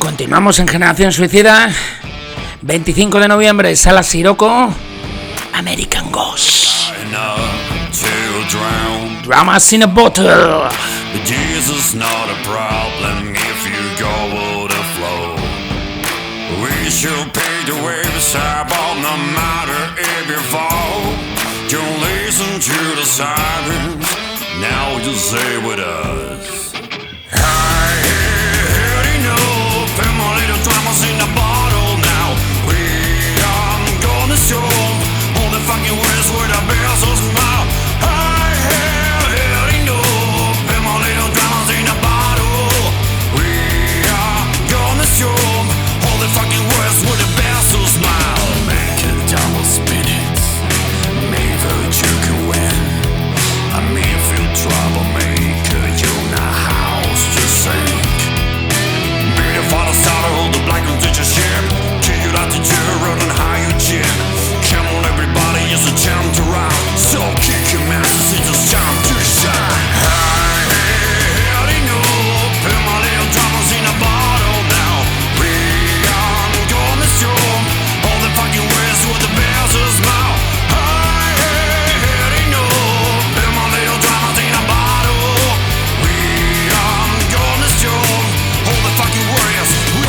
Speaker 6: Continuamos en Generación Suicida. 25 de noviembre, Sala Siroco, American Ghost. Dramas in a Bottle.
Speaker 14: Jesus not a problem if you go with the flow. We should pay the waves about no matter if you fall. Don't listen to the sirens, now you stay with us. I already know, put my little dramas in a bottle now. We are gonna show all the fucking words with a bear's mouth. I already know, put my little dramas in a bottle. We are gonna show all the fucking words with a bear's mouth. Make a double spin it, maybe you can win. I mean, feel troublemaker, you know how to sink. Be the father starter, hold the black and teach a ship. Kick you out the road and high your chin. Come on everybody, it's a time to ride. So kick your ass, it's just time to shine. I already know, put my little dramas in a bottle now. We are gonna show all the fucking ways with the bear's mouth. I already know, put my little dramas in a bottle. We are gonna show all the fucking warriors.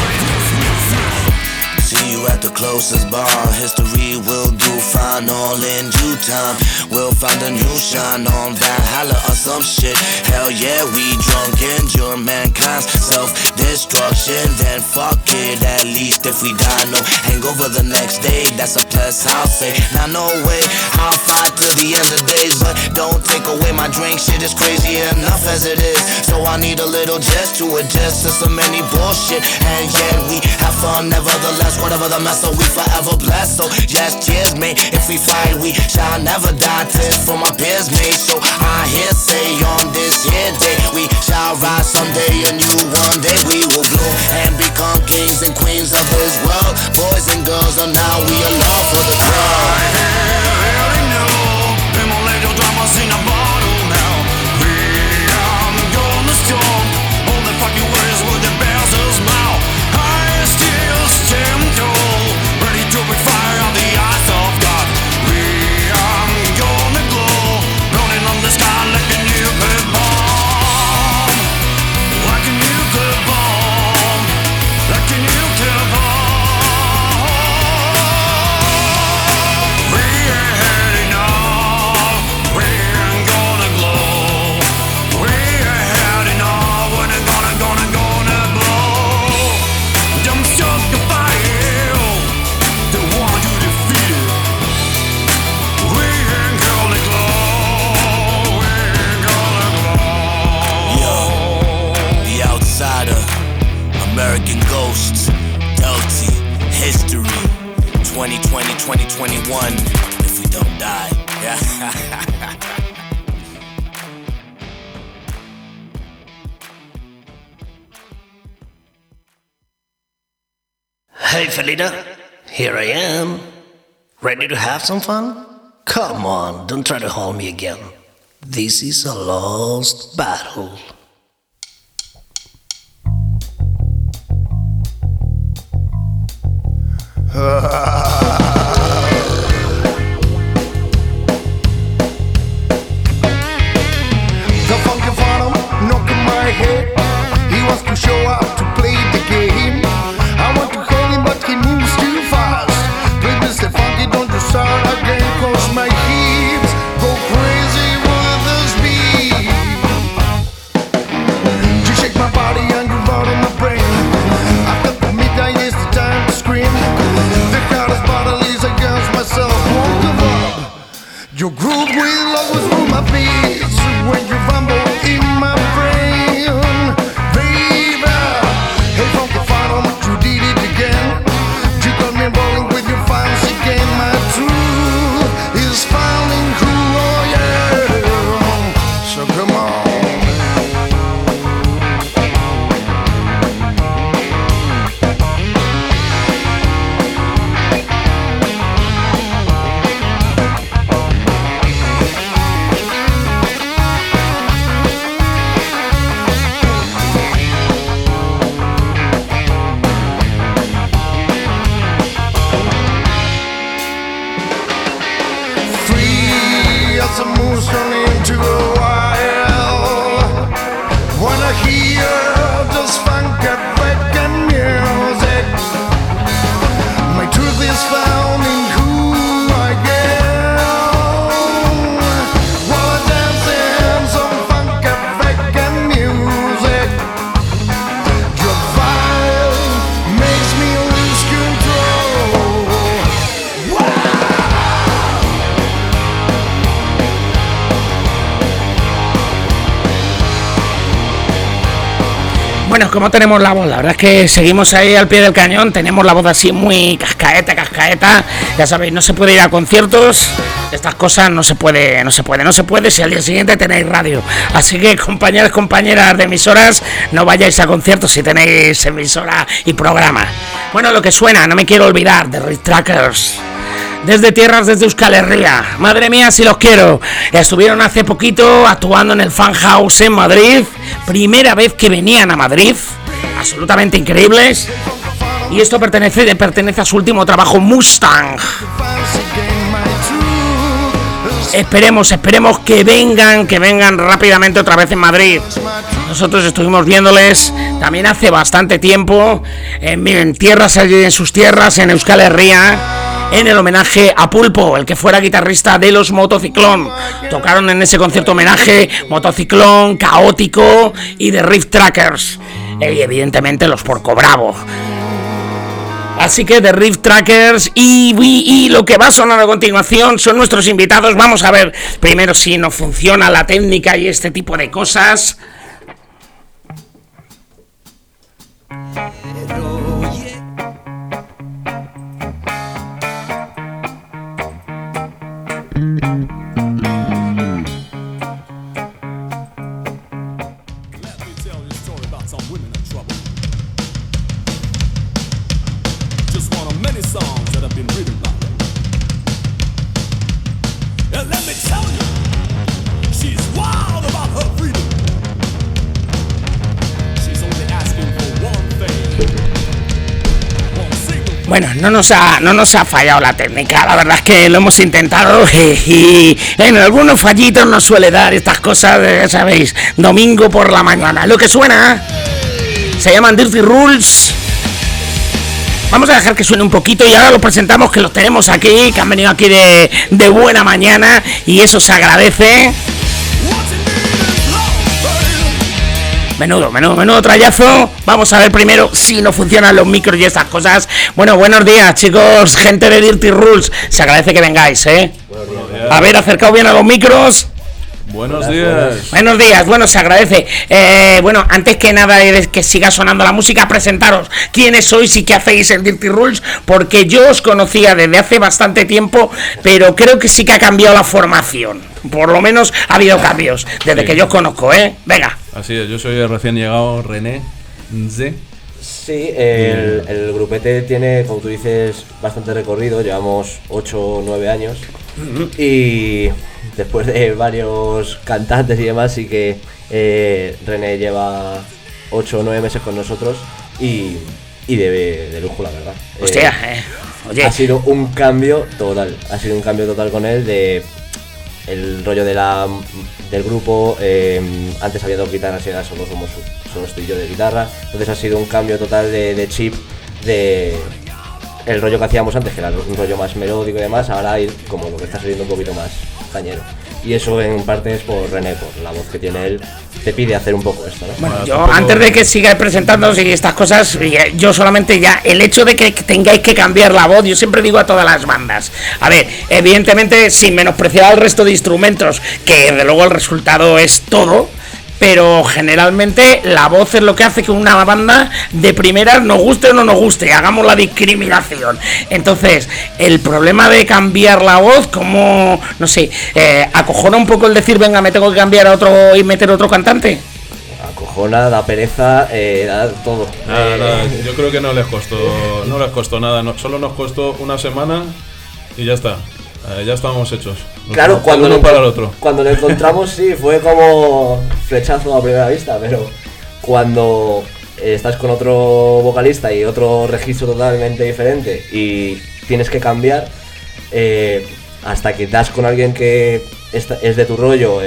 Speaker 15: See you at the closest bar. History will do fine, all in due time. We'll find a new shine on Valhalla or some shit. Hell yeah, we drunk, endure mankind's self-destruction. Then fuck it, at least if we die, no hangover the next day. That's a plus, I'll say. Now no way, I'll fight till the end of days, but don't take away my drink. Shit is crazy enough as it is, so I need a little just to adjust to so many bullshit. And yet we have fun nevertheless. Whatever the mess, so we forever blessed. So yes, cheers, mate. If we fight, we shall never die. Tears for my peers, mate. So I hear say on this here day, we shall rise someday. And you one day we will bloom and become kings and queens of this world. Boys and girls, and now we are law for the crowd.
Speaker 14: I already know, put my little dramas in a bottle now. We are gonna storm all the fucking words with the bear's mouth. I still stand tall, ready to be fire on the eyes of God. We are gonna glow, rolling on the sky like a nuclear bomb. Like a nuclear bomb. Like a nuclear bomb. We ain't had enough. We ain't gonna glow. We ain't had enough. We're gonna blow. Don't stop the fire. The one you defeated. We ain't gonna glow. We ain't gonna glow.
Speaker 15: Yo, the outsider, American Ghosts, Delty, History, 2020, 2021, if we don't die. Yeah.
Speaker 9: Hey Felina, here I am. Ready to have some fun? Come on, don't try to hold me again. This is a lost battle.
Speaker 7: The funky phantom knocking my head. He wants to show up to play the game. I want to call him but he moves too fast. Please Mr. Funky, don't you start again, cause my hips go crazy with the speed. To shake my body and groove out of my brain. After the midnight is the time to scream. The crowd
Speaker 6: Bueno, ¿cómo tenemos la voz? La verdad es que seguimos ahí al pie del cañón. Tenemos la voz así muy cascaeta. Ya sabéis, no se puede ir a conciertos. Estas cosas no se puede si al día siguiente tenéis radio. Así que, compañeras de emisoras, no vayáis a conciertos si tenéis emisora y programa. Bueno, lo que suena, no me quiero olvidar, de Riff Trackers. Desde tierras, desde Euskal Herria. Madre mía, si los quiero. Estuvieron hace poquito actuando en el Fan House en Madrid. Primera vez que venían a Madrid. Absolutamente increíbles. Y esto pertenece a su último trabajo, Mustang. Esperemos que vengan rápidamente otra vez en Madrid. Nosotros estuvimos viéndoles también hace bastante tiempo en sus tierras, en Euskal Herria, en el homenaje a Pulpo, el que fuera guitarrista de los Motociclón. Tocaron en ese concierto homenaje Motociclón, Caótico y The Riff Trackers, y evidentemente los Porco Bravo. Así que The Riff Trackers y lo que va a sonar a continuación son nuestros invitados. Vamos a ver primero si nos funciona la técnica y este tipo de cosas. Bueno, no nos ha fallado la técnica, la verdad es que lo hemos intentado y en algunos fallitos nos suele dar estas cosas, ya sabéis, domingo por la mañana. Lo que suena se llaman Dirty Rules. Vamos a dejar que suene un poquito y ahora los presentamos, que los tenemos aquí, que han venido aquí de buena mañana y eso se agradece. Menudo trayazo. Vamos a ver primero si no funcionan los micros y estas cosas. Bueno, buenos días, chicos, gente de Dirty Rules. Se agradece que vengáis, A ver, acercaos bien a los micros.
Speaker 2: Buenos días.
Speaker 6: Buenos días, bueno, se agradece. Bueno, antes que nada de que siga sonando la música, presentaros quiénes sois y qué hacéis en Dirty Rules, porque yo os conocía desde hace bastante tiempo, pero creo que sí que ha cambiado la formación. Por lo menos ha habido cambios desde que yo os conozco, Venga.
Speaker 2: Así es, yo soy el recién llegado René Nze.
Speaker 16: Sí, el grupete tiene, como tú dices, bastante recorrido. Llevamos 8 o 9 años y después de varios cantantes y demás, sí que René lleva 8 o 9 meses con nosotros y de lujo, la verdad.
Speaker 6: Hostia, oye.
Speaker 16: Ha sido un cambio total, con él, el rollo del grupo. Antes había 2 guitarras y ahora solo estoy yo de guitarra, entonces ha sido un cambio total de chip, de el rollo que hacíamos antes, que era un rollo más melódico y demás, ahora hay como lo que está saliendo un poquito más cañero. Y eso en parte es por René, por la voz que tiene él, te pide hacer un poco esto, ¿no?
Speaker 6: Bueno, yo antes de que sigáis presentándoos y estas cosas, yo solamente ya, el hecho de que tengáis que cambiar la voz, yo siempre digo a todas las bandas, a ver, evidentemente sin menospreciar al resto de instrumentos, que desde luego el resultado es todo, pero generalmente la voz es lo que hace que una banda de primeras nos guste o no nos guste, hagamos la discriminación. Entonces, el problema de cambiar la voz, como, no sé, acojona un poco el decir, venga, me tengo que cambiar a otro y meter otro cantante.
Speaker 16: Acojona, da pereza, da todo.
Speaker 2: Nada, yo creo que no les costó nada, solo nos costó una semana y ya está. Ya estábamos hechos.
Speaker 16: Claro, cuando lo encontramos sí, fue como flechazo a primera vista, pero cuando estás con otro vocalista y otro registro totalmente diferente y tienes que cambiar, hasta que das con alguien que es de tu rollo,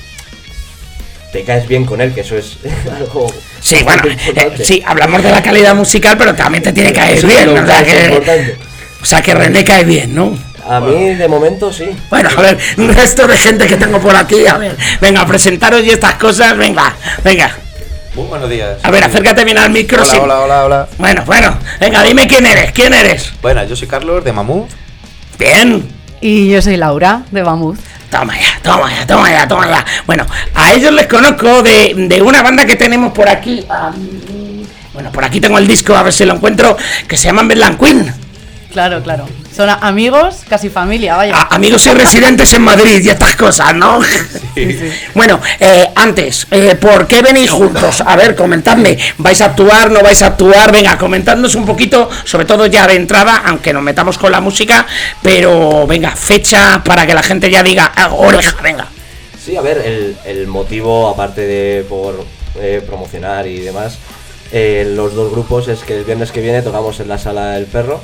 Speaker 16: te caes bien con él, que eso es algo...
Speaker 6: Sí, bueno, sí, hablamos de la calidad musical, pero también te tiene que caer bien, ¿no? O sea que René cae bien, ¿no?
Speaker 16: A mí, de momento, sí.
Speaker 6: Bueno, a ver, un resto de gente que tengo por aquí, a ver, venga, presentaros y estas cosas, venga.
Speaker 17: Muy buenos días.
Speaker 6: A ver, acércate bien al micro.
Speaker 17: Hola.
Speaker 6: Bueno, venga, dime quién eres.
Speaker 17: Bueno, yo soy Carlos, de Mammoth.
Speaker 6: Bien.
Speaker 18: Y yo soy Laura, de Mammoth.
Speaker 6: Toma ya. Bueno, a ellos les conozco de una banda que tenemos por aquí. Bueno, por aquí tengo el disco, a ver si lo encuentro, que se llaman Bedlam Queen.
Speaker 18: Claro. Son amigos, casi familia, vaya.
Speaker 6: Amigos y residentes en Madrid y estas cosas, ¿no? Sí. Bueno, antes, ¿por qué venís juntos? A ver, comentadme, ¿vais a actuar, no vais a actuar? Venga, comentadnos un poquito, sobre todo ya de entrada, aunque nos metamos con la música, pero venga, fecha para que la gente ya diga, oreja, venga.
Speaker 16: Sí, a ver, el motivo, aparte de por promocionar y demás, los dos grupos es que el viernes que viene tocamos en la Sala del Perro.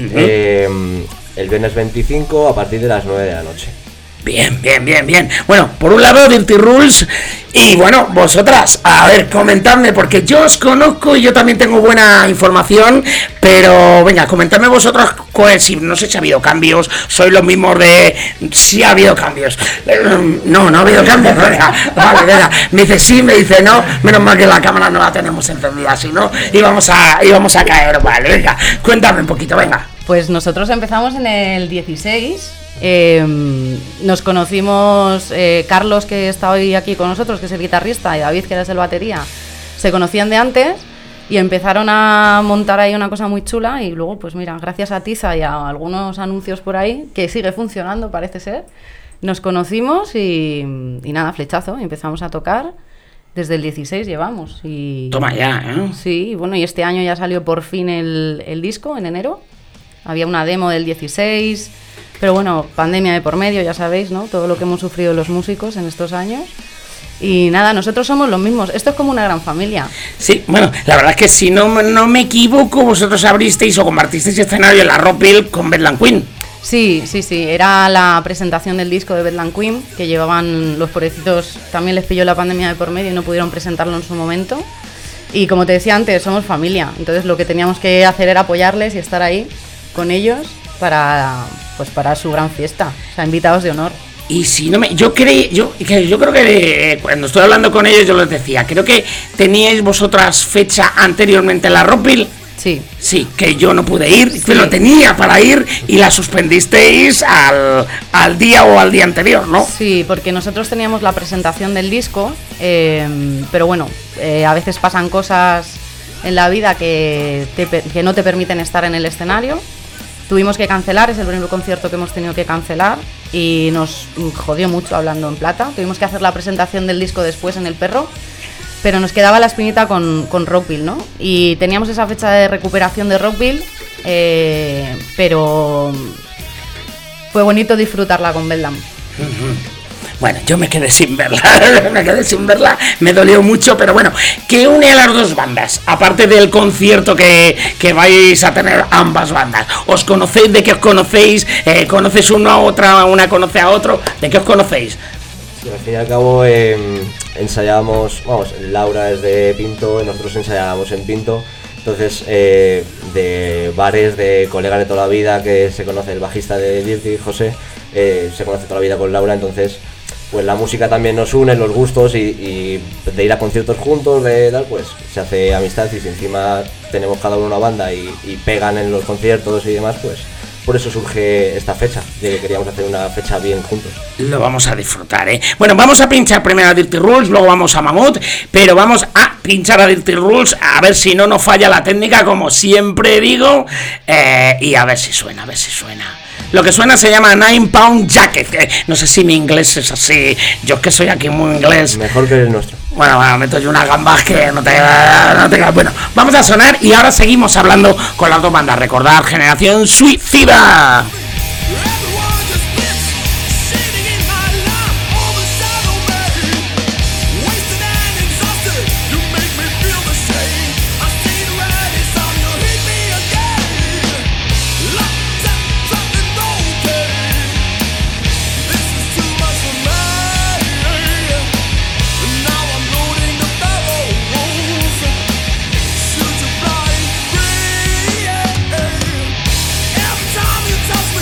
Speaker 16: El viernes 25 a partir de las 9 de la noche.
Speaker 6: Bien. Bueno, por un lado Dirty Rules y bueno, vosotras, a ver, comentadme, porque yo os conozco y yo también tengo buena información, pero venga, comentadme vosotros, pues, si no sé si ha habido cambios, sois los mismos de... Sí ha habido cambios. No ha habido cambios, venga. Me dice sí, me dice no, menos mal que la cámara no la tenemos encendida, si no íbamos a caer, vale, venga, cuéntame un poquito, venga.
Speaker 18: Pues nosotros empezamos en el 16. Nos conocimos, Carlos, que está hoy aquí con nosotros, que es el guitarrista, y David, que es el batería, se conocían de antes y empezaron a montar ahí una cosa muy chula, y luego pues mira, gracias a Tiza y a algunos anuncios por ahí, que sigue funcionando parece ser, nos conocimos y nada, flechazo, y empezamos a tocar. Desde el 16 llevamos y...
Speaker 6: Toma ya, ¿eh?
Speaker 18: Sí, bueno, y este año ya salió por fin el disco, en enero. Había una demo del 16, pero bueno, pandemia de por medio, ya sabéis, ¿no? Todo lo que hemos sufrido los músicos en estos años. Y nada, nosotros somos los mismos. Esto es como una gran familia.
Speaker 6: Sí, bueno, la verdad es que si no me equivoco, vosotros abristeis o compartisteis escenario en la Rockville con Bedlam Queen.
Speaker 18: Sí, era la presentación del disco de Bedlam Queen, que llevaban los pobrecitos, también les pilló la pandemia de por medio y no pudieron presentarlo en su momento. Y como te decía antes, somos familia, entonces lo que teníamos que hacer era apoyarles y estar ahí con ellos para su gran fiesta, o sea, invitados de honor.
Speaker 6: Y si no yo creo que cuando estoy hablando con ellos yo les decía, creo que teníais vosotras fecha anteriormente en la Rockville. Sí, que yo no pude ir, que lo tenía para ir y la suspendisteis al día o al día anterior, ¿no?
Speaker 18: Sí, porque nosotros teníamos la presentación del disco, pero bueno, a veces pasan cosas en la vida que no te permiten estar en el escenario. Tuvimos que cancelar, es el primer concierto que hemos tenido que cancelar y nos jodió mucho, hablando en plata. Tuvimos que hacer la presentación del disco después en el Perro, pero nos quedaba la espinita con Rockville, ¿no? Y teníamos esa fecha de recuperación de Rockville, pero fue bonito disfrutarla con Bedlam.
Speaker 6: Bueno, yo me quedé sin verla, me dolió mucho, pero bueno, ¿qué une a las dos bandas? Aparte del concierto que vais a tener ambas bandas, ¿os conocéis? ¿De qué os conocéis? ¿Conoces una a otra, una conoce a otro? ¿De qué os conocéis?
Speaker 16: Sí, al fin y al cabo ensayábamos, Laura es de Pinto, nosotros ensayábamos en Pinto, entonces de bares, de colegas de toda la vida, que se conoce el bajista de Dirty, José, se conoce toda la vida con Laura, entonces pues la música también nos une, los gustos y de ir a conciertos juntos, de tal, pues se hace amistad, y si encima tenemos cada uno una banda y pegan en los conciertos y demás, pues por eso surge esta fecha, de que queríamos hacer una fecha bien juntos.
Speaker 6: Lo vamos a disfrutar, ¿eh? Bueno, vamos a pinchar primero a Dirty Rules, luego vamos a Mammoth, pero vamos a pinchar a Dirty Rules, a ver si no nos falla la técnica, como siempre digo, y a ver si suena. Lo que suena se llama 9 Pound Jacket. No sé si mi inglés es así. Yo es que soy aquí muy inglés.
Speaker 16: Mejor que el nuestro.
Speaker 6: Bueno, meto yo unas gambas que no te. Bueno, vamos a sonar y ahora seguimos hablando con las dos bandas. Recordad, Generación Suicida.
Speaker 7: Touch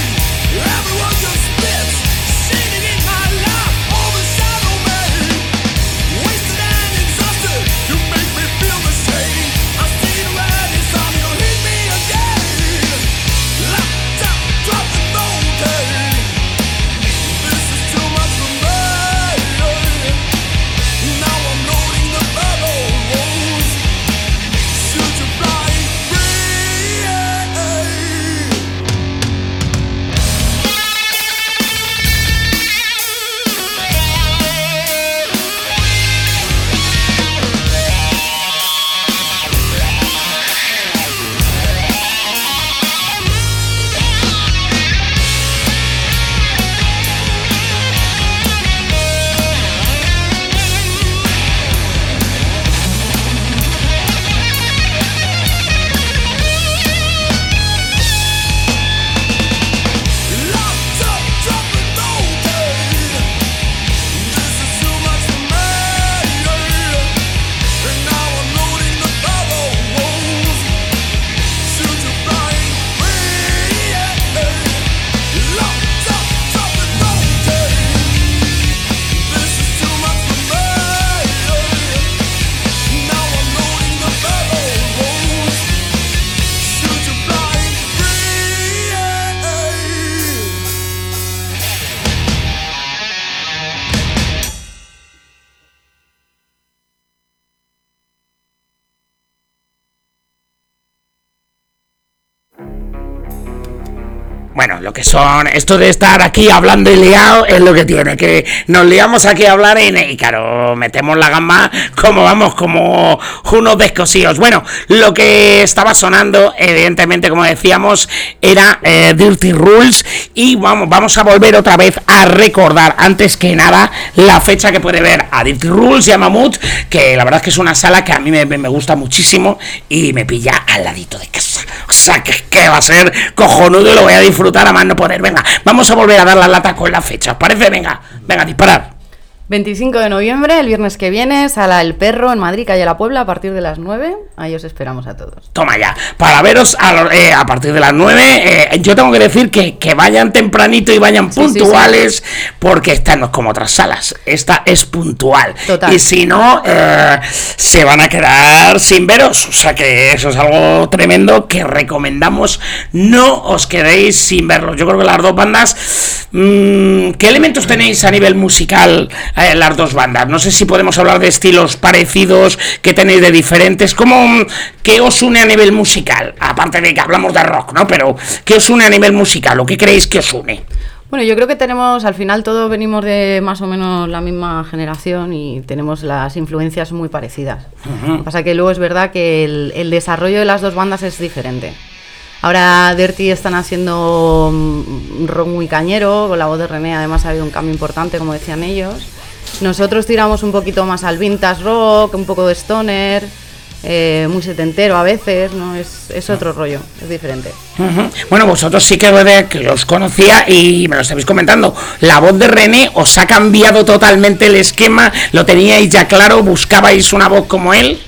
Speaker 6: bueno, lo que son, esto de estar aquí hablando y liado es lo que tiene, que nos liamos aquí a hablar y claro, metemos la gamba como vamos, como unos descosíos. Bueno, lo que estaba sonando, evidentemente, como decíamos, era Dirty Rules, y vamos a volver otra vez a recordar, antes que nada, la fecha que puede ver a Dirty Rules y a Mamut, que la verdad es que es una sala que a mí me gusta muchísimo y me pilla al ladito de casa. O sea, que va a ser cojonudo y lo voy a disfrutar a más no poder. Venga, vamos a volver a dar la lata con la fecha, ¿os parece? Venga, disparar.
Speaker 18: 25 de noviembre, el viernes que viene, Sala El Perro en Madrid, calle La Puebla, a partir de las 9. Ahí os esperamos a todos.
Speaker 6: Toma ya, para veros a partir de las 9. Yo tengo que decir que vayan tempranito y vayan puntuales, sí. Porque esta no es como otras salas, esta es puntual. Total. Y si no, se van a quedar sin veros. O sea que eso es algo tremendo que recomendamos. No os quedéis sin verlos. Yo creo que las dos bandas, ¿qué elementos tenéis a nivel musical? Las dos bandas, no sé si podemos hablar de estilos parecidos, que tenéis de diferentes, ¿qué os une a nivel musical? Aparte de que hablamos de rock, ¿no? Pero ¿qué os une a nivel musical o qué creéis que os une?
Speaker 18: Bueno, yo creo que tenemos, al final todos venimos de más o menos la misma generación y tenemos las influencias muy parecidas. Lo que pasa que luego es verdad que el desarrollo de las dos bandas es diferente. Ahora Dirty están haciendo un rock muy cañero, con la voz de René además ha habido un cambio importante, como decían ellos. Nosotros tiramos un poquito más al vintage rock, un poco de stoner, muy setentero a veces, ¿no? Es otro rollo, es diferente.
Speaker 6: Bueno, vosotros sí que los conocía y me lo estáis comentando. La voz de René os ha cambiado totalmente el esquema, lo teníais ya claro, buscabais una voz como él.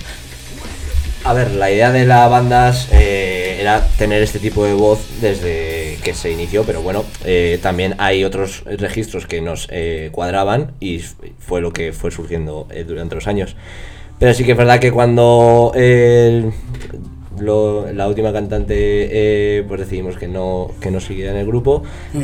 Speaker 16: A ver, la idea de la banda era tener este tipo de voz desde que se inició, pero bueno, también hay otros registros que nos cuadraban y fue lo que fue surgiendo durante los años. Pero sí que es verdad que cuando la última cantante pues decidimos que no siguiera en el grupo,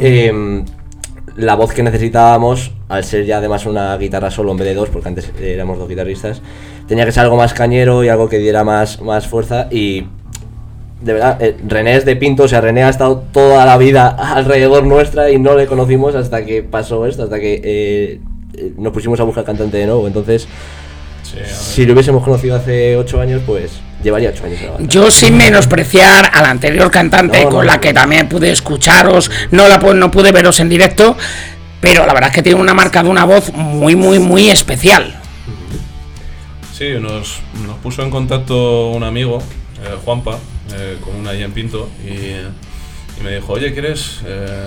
Speaker 16: la voz que necesitábamos, al ser ya además una guitarra solo en vez de dos, porque antes éramos dos guitarristas, tenía que ser algo más cañero y algo que diera más fuerza. Y de verdad, René es de Pinto, o sea, René ha estado toda la vida alrededor nuestra y no le conocimos hasta que pasó esto, hasta que nos pusimos a buscar cantante de nuevo. Entonces, si lo hubiésemos conocido hace 8 años, pues llevaría 8 años en la banda.
Speaker 6: Yo, sin menospreciar a la anterior cantante con la que también pude escucharos, no pude veros en directo, pero la verdad es que tiene una marca de una voz muy, muy, muy especial.
Speaker 2: Sí, nos puso en contacto un amigo, Juanpa, con una ahí en Pinto, y me dijo, oye, ¿quieres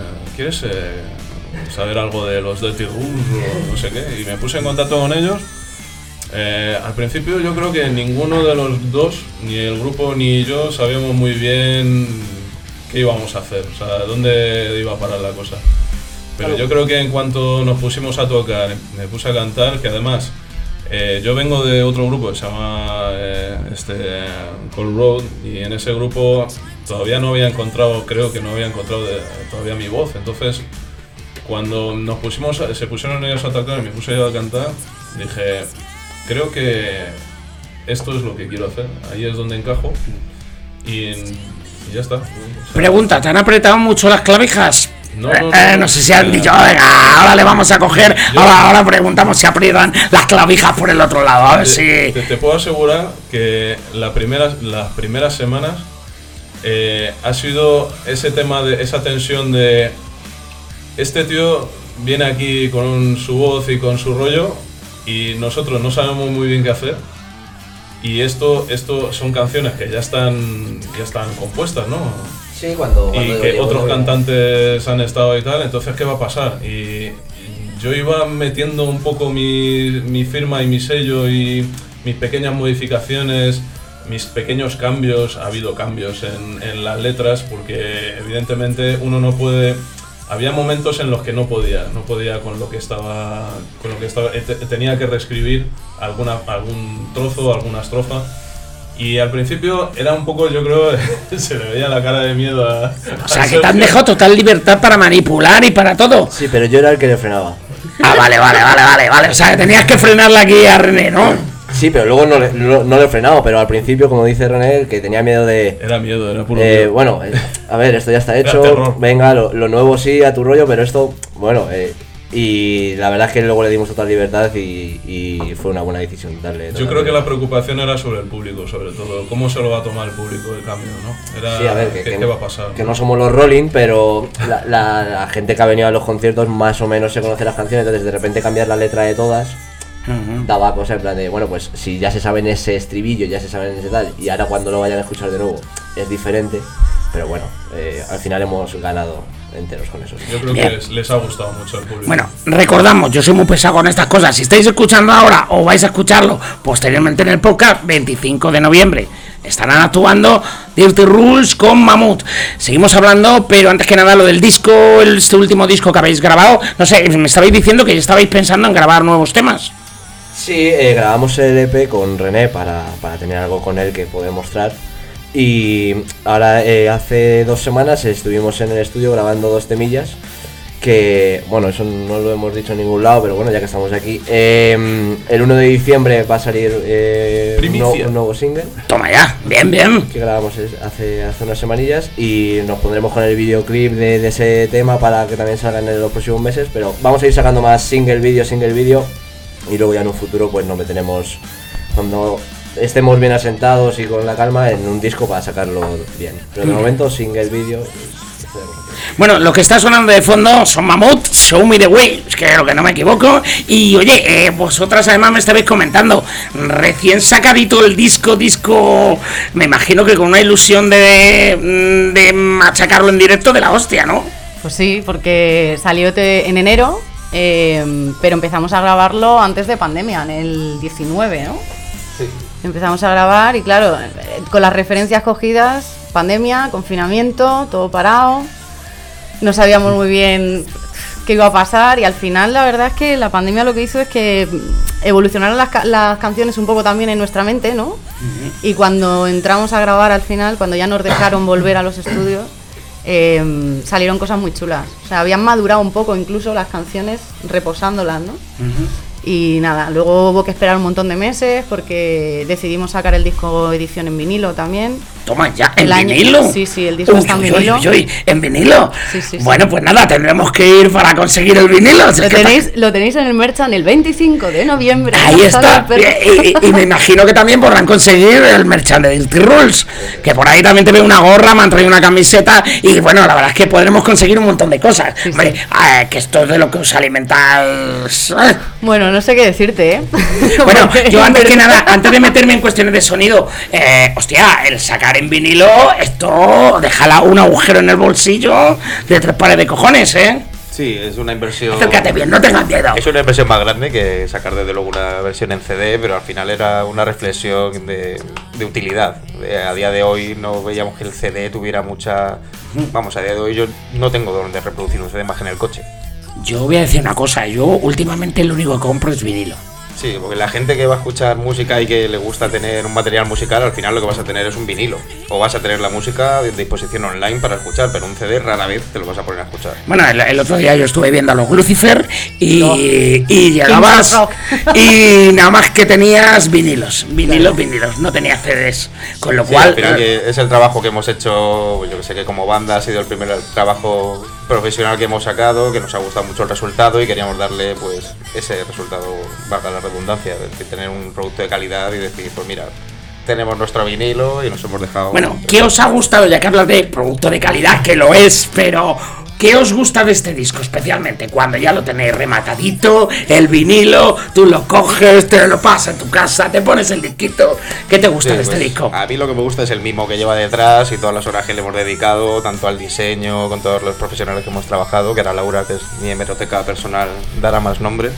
Speaker 2: saber algo de los Dirty Rules o no sé qué? Y me puse en contacto con ellos. Al principio yo creo que ninguno de los dos, ni el grupo ni yo, sabíamos muy bien qué íbamos a hacer, o sea, dónde iba a parar la cosa. Pero yo creo que en cuanto nos pusimos a tocar, me puse a cantar, que además yo vengo de otro grupo que se llama Cold Road, y en ese grupo todavía no había encontrado, creo que no había encontrado todavía mi voz. Entonces, cuando se pusieron ellos a tocar y me puse yo a cantar, dije, creo que esto es lo que quiero hacer, ahí es donde encajo y ya está. O sea,
Speaker 6: pregunta, ¿te han apretado mucho las clavijas? No sé si han dicho, venga, ahora le vamos a coger, ahora preguntamos si aprietan las clavijas por el otro lado, a ver si...
Speaker 2: Te puedo asegurar que las primeras semanas ha sido ese tema de esa tensión de este tío viene aquí con su voz y con su rollo y nosotros no sabemos muy bien qué hacer, y esto son canciones que ya están compuestas, ¿no?
Speaker 16: Sí, cuando
Speaker 2: y que otros cantantes han estado y tal, entonces ¿qué va a pasar? Y yo iba metiendo un poco mi firma y mi sello y mis pequeñas modificaciones, mis pequeños cambios. Ha habido cambios en las letras porque evidentemente uno no puede... Había momentos en los que no podía con lo que estaba, tenía que reescribir algún trozo, alguna estrofa. Y al principio era un poco, yo creo, se le veía la cara de miedo a...
Speaker 6: O sea, que te han dejado total libertad para manipular y para todo.
Speaker 16: Sí, pero yo era el que le frenaba.
Speaker 6: Ah, vale. O sea, que tenías que frenarla aquí a René, ¿no?
Speaker 16: Sí, pero luego no lo he frenado, pero al principio, como dice René, que tenía miedo de...
Speaker 2: Era miedo, era puro miedo.
Speaker 16: Bueno, a ver, esto ya está hecho, venga, lo nuevo sí, a tu rollo, pero esto, bueno, y la verdad es que luego le dimos total libertad y fue una buena decisión darle...
Speaker 2: Yo creo que la preocupación era sobre el público, sobre todo, cómo se lo va a tomar el público el cambio, ¿no? Era,
Speaker 16: sí, a ver,
Speaker 2: ¿qué va a pasar?
Speaker 16: Que no somos los Rolling, pero la gente que ha venido a los conciertos más o menos se conoce las canciones, entonces de repente cambiar la letra de todas... daba cosa en plan de, bueno, pues si ya se saben ese estribillo, ya se saben ese tal, y ahora cuando lo vayan a escuchar de nuevo es diferente, pero bueno, al final hemos ganado enteros con eso.
Speaker 2: Yo creo que les ha gustado mucho al público.
Speaker 6: Bueno, recordamos, yo soy muy pesado con estas cosas. Si estáis escuchando ahora o vais a escucharlo posteriormente en el podcast, 25 de noviembre estarán actuando Dirty Rules con Mammoth. Seguimos hablando, pero antes que nada lo del disco, este último disco que habéis grabado. No sé, me estabais diciendo que estabais pensando en grabar nuevos temas.
Speaker 16: Sí, grabamos el EP con René para tener algo con él que poder mostrar. Y ahora hace 2 semanas estuvimos en el estudio grabando 2 temillas. Que, bueno, eso no lo hemos dicho en ningún lado, pero bueno, ya que estamos aquí. El 1 de diciembre va a salir un nuevo single.
Speaker 6: Toma ya, bien, bien.
Speaker 16: Que grabamos hace unas semanillas. Y nos pondremos con el videoclip de ese tema para que también salgan en los próximos meses. Pero vamos a ir sacando más single video. Y luego ya en un futuro pues nos meteremos, cuando estemos bien asentados y con la calma, en un disco para sacarlo bien. Pero de momento single video.
Speaker 6: Bueno, lo que está sonando de fondo son Mammoth, Show Me The Way, creo que no me equivoco. Y oye, vosotras además me estabais comentando, recién sacadito el disco, me imagino que con una ilusión de machacarlo en directo de la hostia, ¿no?
Speaker 18: Pues sí, porque salió en enero. Pero empezamos a grabarlo antes de pandemia, en el 19, ¿no?
Speaker 17: Sí.
Speaker 18: Empezamos a grabar y claro, con las referencias cogidas, pandemia, confinamiento, todo parado. No sabíamos muy bien qué iba a pasar y al final la verdad es que la pandemia lo que hizo es que evolucionaron las canciones un poco también en nuestra mente, ¿no? Uh-huh. Y cuando entramos a grabar al final, cuando ya nos dejaron volver a los estudios, salieron cosas muy chulas. O sea, habían madurado un poco incluso las canciones reposándolas, ¿no? Uh-huh. Y nada, luego hubo que esperar un montón de meses porque decidimos sacar el disco edición en vinilo también.
Speaker 6: Toma ya, ¿en vinilo?
Speaker 18: Sí, el disco está en vinilo.
Speaker 6: ¿En vinilo?
Speaker 18: Sí.
Speaker 6: Bueno, pues nada, tendremos que ir para conseguir el vinilo.
Speaker 18: Lo tenéis en el merchan el 25 de noviembre.
Speaker 6: Ahí está. Y me imagino que también podrán conseguir el merchan de Dirty Rules, que por ahí también te veo una gorra, me han traído una camiseta y bueno, la verdad es que podremos conseguir un montón de cosas. Sí. Hombre, que esto es de lo que os alimentáis.
Speaker 18: Bueno, no sé qué decirte, ¿eh?
Speaker 6: Bueno, yo antes que nada, antes de meterme en cuestiones de sonido, hostia, el sacar en vinilo, esto déjala un agujero en el bolsillo de 3 pares de cojones, ¿eh?
Speaker 17: Sí, es una inversión...
Speaker 6: Acércate bien, no tengas miedo.
Speaker 17: Es una inversión más grande que sacar desde luego una versión en CD, pero al final era una reflexión de utilidad. A día de hoy no veíamos que el CD tuviera mucha... Vamos, a día de hoy yo no tengo donde reproducir un CD más que en el coche.
Speaker 6: Yo voy a decir una cosa, yo últimamente lo único que compro es vinilo.
Speaker 17: Sí, porque la gente que va a escuchar música y que le gusta tener un material musical, al final lo que vas a tener es un vinilo. O vas a tener la música de disposición online para escuchar, pero un CD rara vez te lo vas a poner a escuchar.
Speaker 6: Bueno, el otro día yo estuve viendo a los Lucifer y llegabas y nada más que tenías vinilos, no tenías CDs. Con lo cual...
Speaker 17: Pero que es el trabajo que hemos hecho, yo que sé que como banda ha sido el primer trabajo profesional que hemos sacado, que nos ha gustado mucho el resultado y queríamos darle pues ese resultado, valga la redundancia, de tener un producto de calidad y decir, pues mira, tenemos nuestro vinilo y nos hemos dejado...
Speaker 6: Bueno, ¿qué os ha gustado, ya que hablas de producto de calidad, que lo es, pero... ¿Qué os gusta de este disco especialmente? Cuando ya lo tenéis rematadito, el vinilo, tú lo coges, te lo pasas en tu casa, te pones el disquito. ¿Qué te gusta de este disco?
Speaker 17: A mí lo que me gusta es el mimo que lleva detrás y todas las horas que le hemos dedicado, tanto al diseño, con todos los profesionales que hemos trabajado, que ahora Laura, que es mi hemeroteca personal, dará más nombres.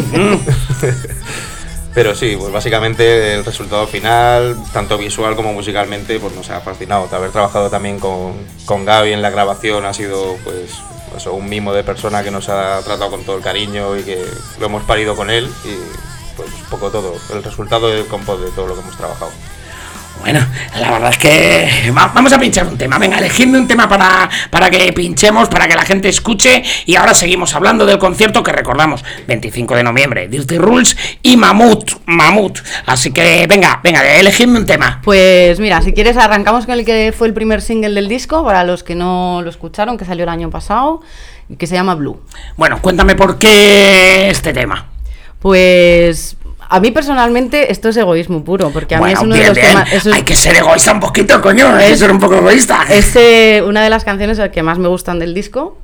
Speaker 17: Pero sí, pues básicamente el resultado final, tanto visual como musicalmente, pues nos ha fascinado. De haber trabajado también con Gaby en la grabación ha sido pues eso, un mimo de persona que nos ha tratado con todo el cariño y que lo hemos parido con él y pues un poco todo, el resultado del compost de todo lo que hemos trabajado.
Speaker 6: Bueno, la verdad es que vamos a pinchar un tema. Venga, elegidme un tema para que pinchemos, para que la gente escuche. Y ahora seguimos hablando del concierto que recordamos, 25 de noviembre, Dirty Rules y Mamut. Así que venga, elegidme un tema.
Speaker 18: Pues mira, si quieres arrancamos con el que fue el primer single del disco, para los que no lo escucharon, que salió el año pasado, que se llama Blue.
Speaker 6: Bueno, cuéntame por qué este tema.
Speaker 18: Pues... a mí personalmente esto es egoísmo puro, porque a mí es uno de los temas...
Speaker 6: Hay que ser egoísta un poquito, coño, hay que ser un poco egoísta.
Speaker 18: Es una de las canciones que más me gustan del disco,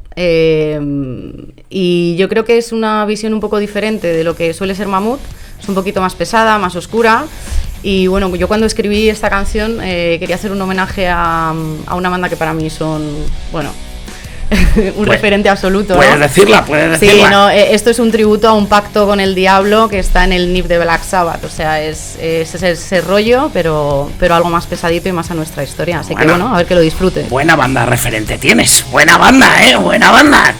Speaker 18: y yo creo que es una visión un poco diferente de lo que suele ser Mamut. Es un poquito más pesada, más oscura, y bueno, yo cuando escribí esta canción quería hacer un homenaje a una banda que para mí son, bueno... un referente absoluto, ¿no?
Speaker 6: Puedes decirla.
Speaker 18: Sí, no, esto es un tributo a un pacto con el diablo que está en el NIF de Black Sabbath. O sea, es ese rollo, pero algo más pesadito y más a nuestra historia. Así que bueno, a ver que lo disfrute.
Speaker 6: Buena banda referente tienes. Buena banda, buena banda.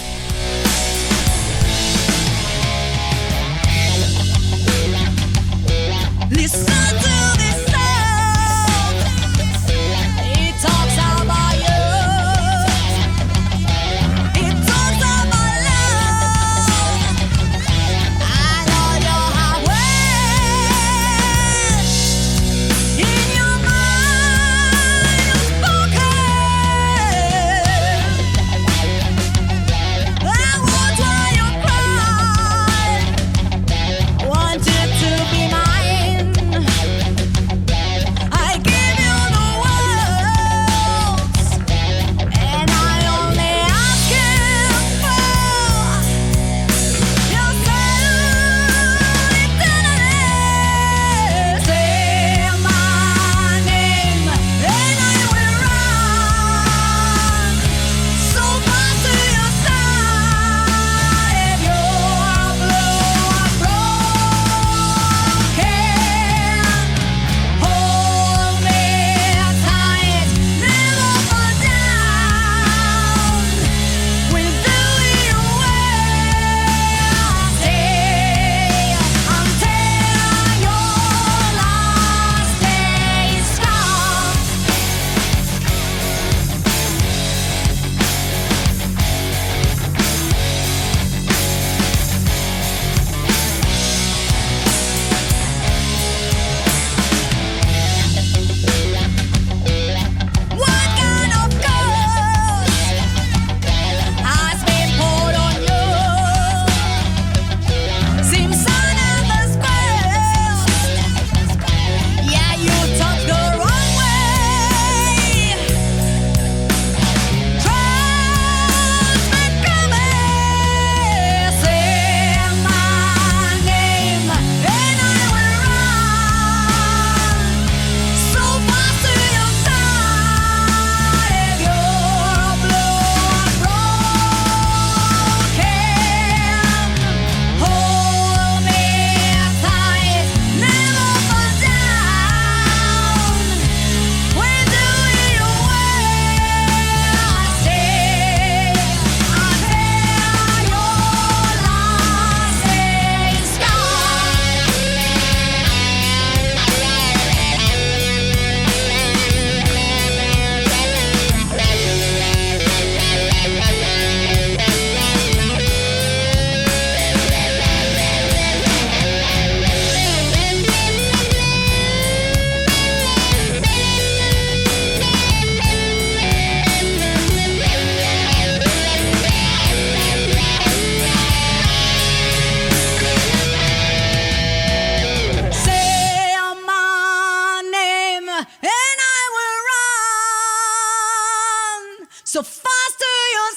Speaker 7: So fast to your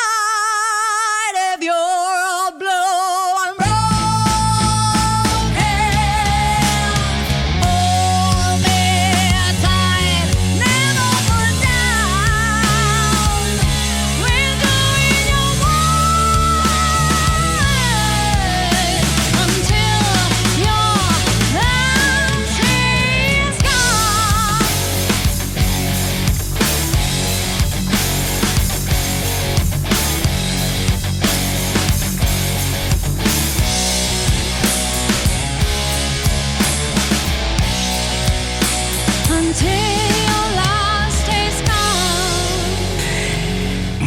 Speaker 7: side if you're blue and hold me tight, never put down. We're doing your way until your country's gone.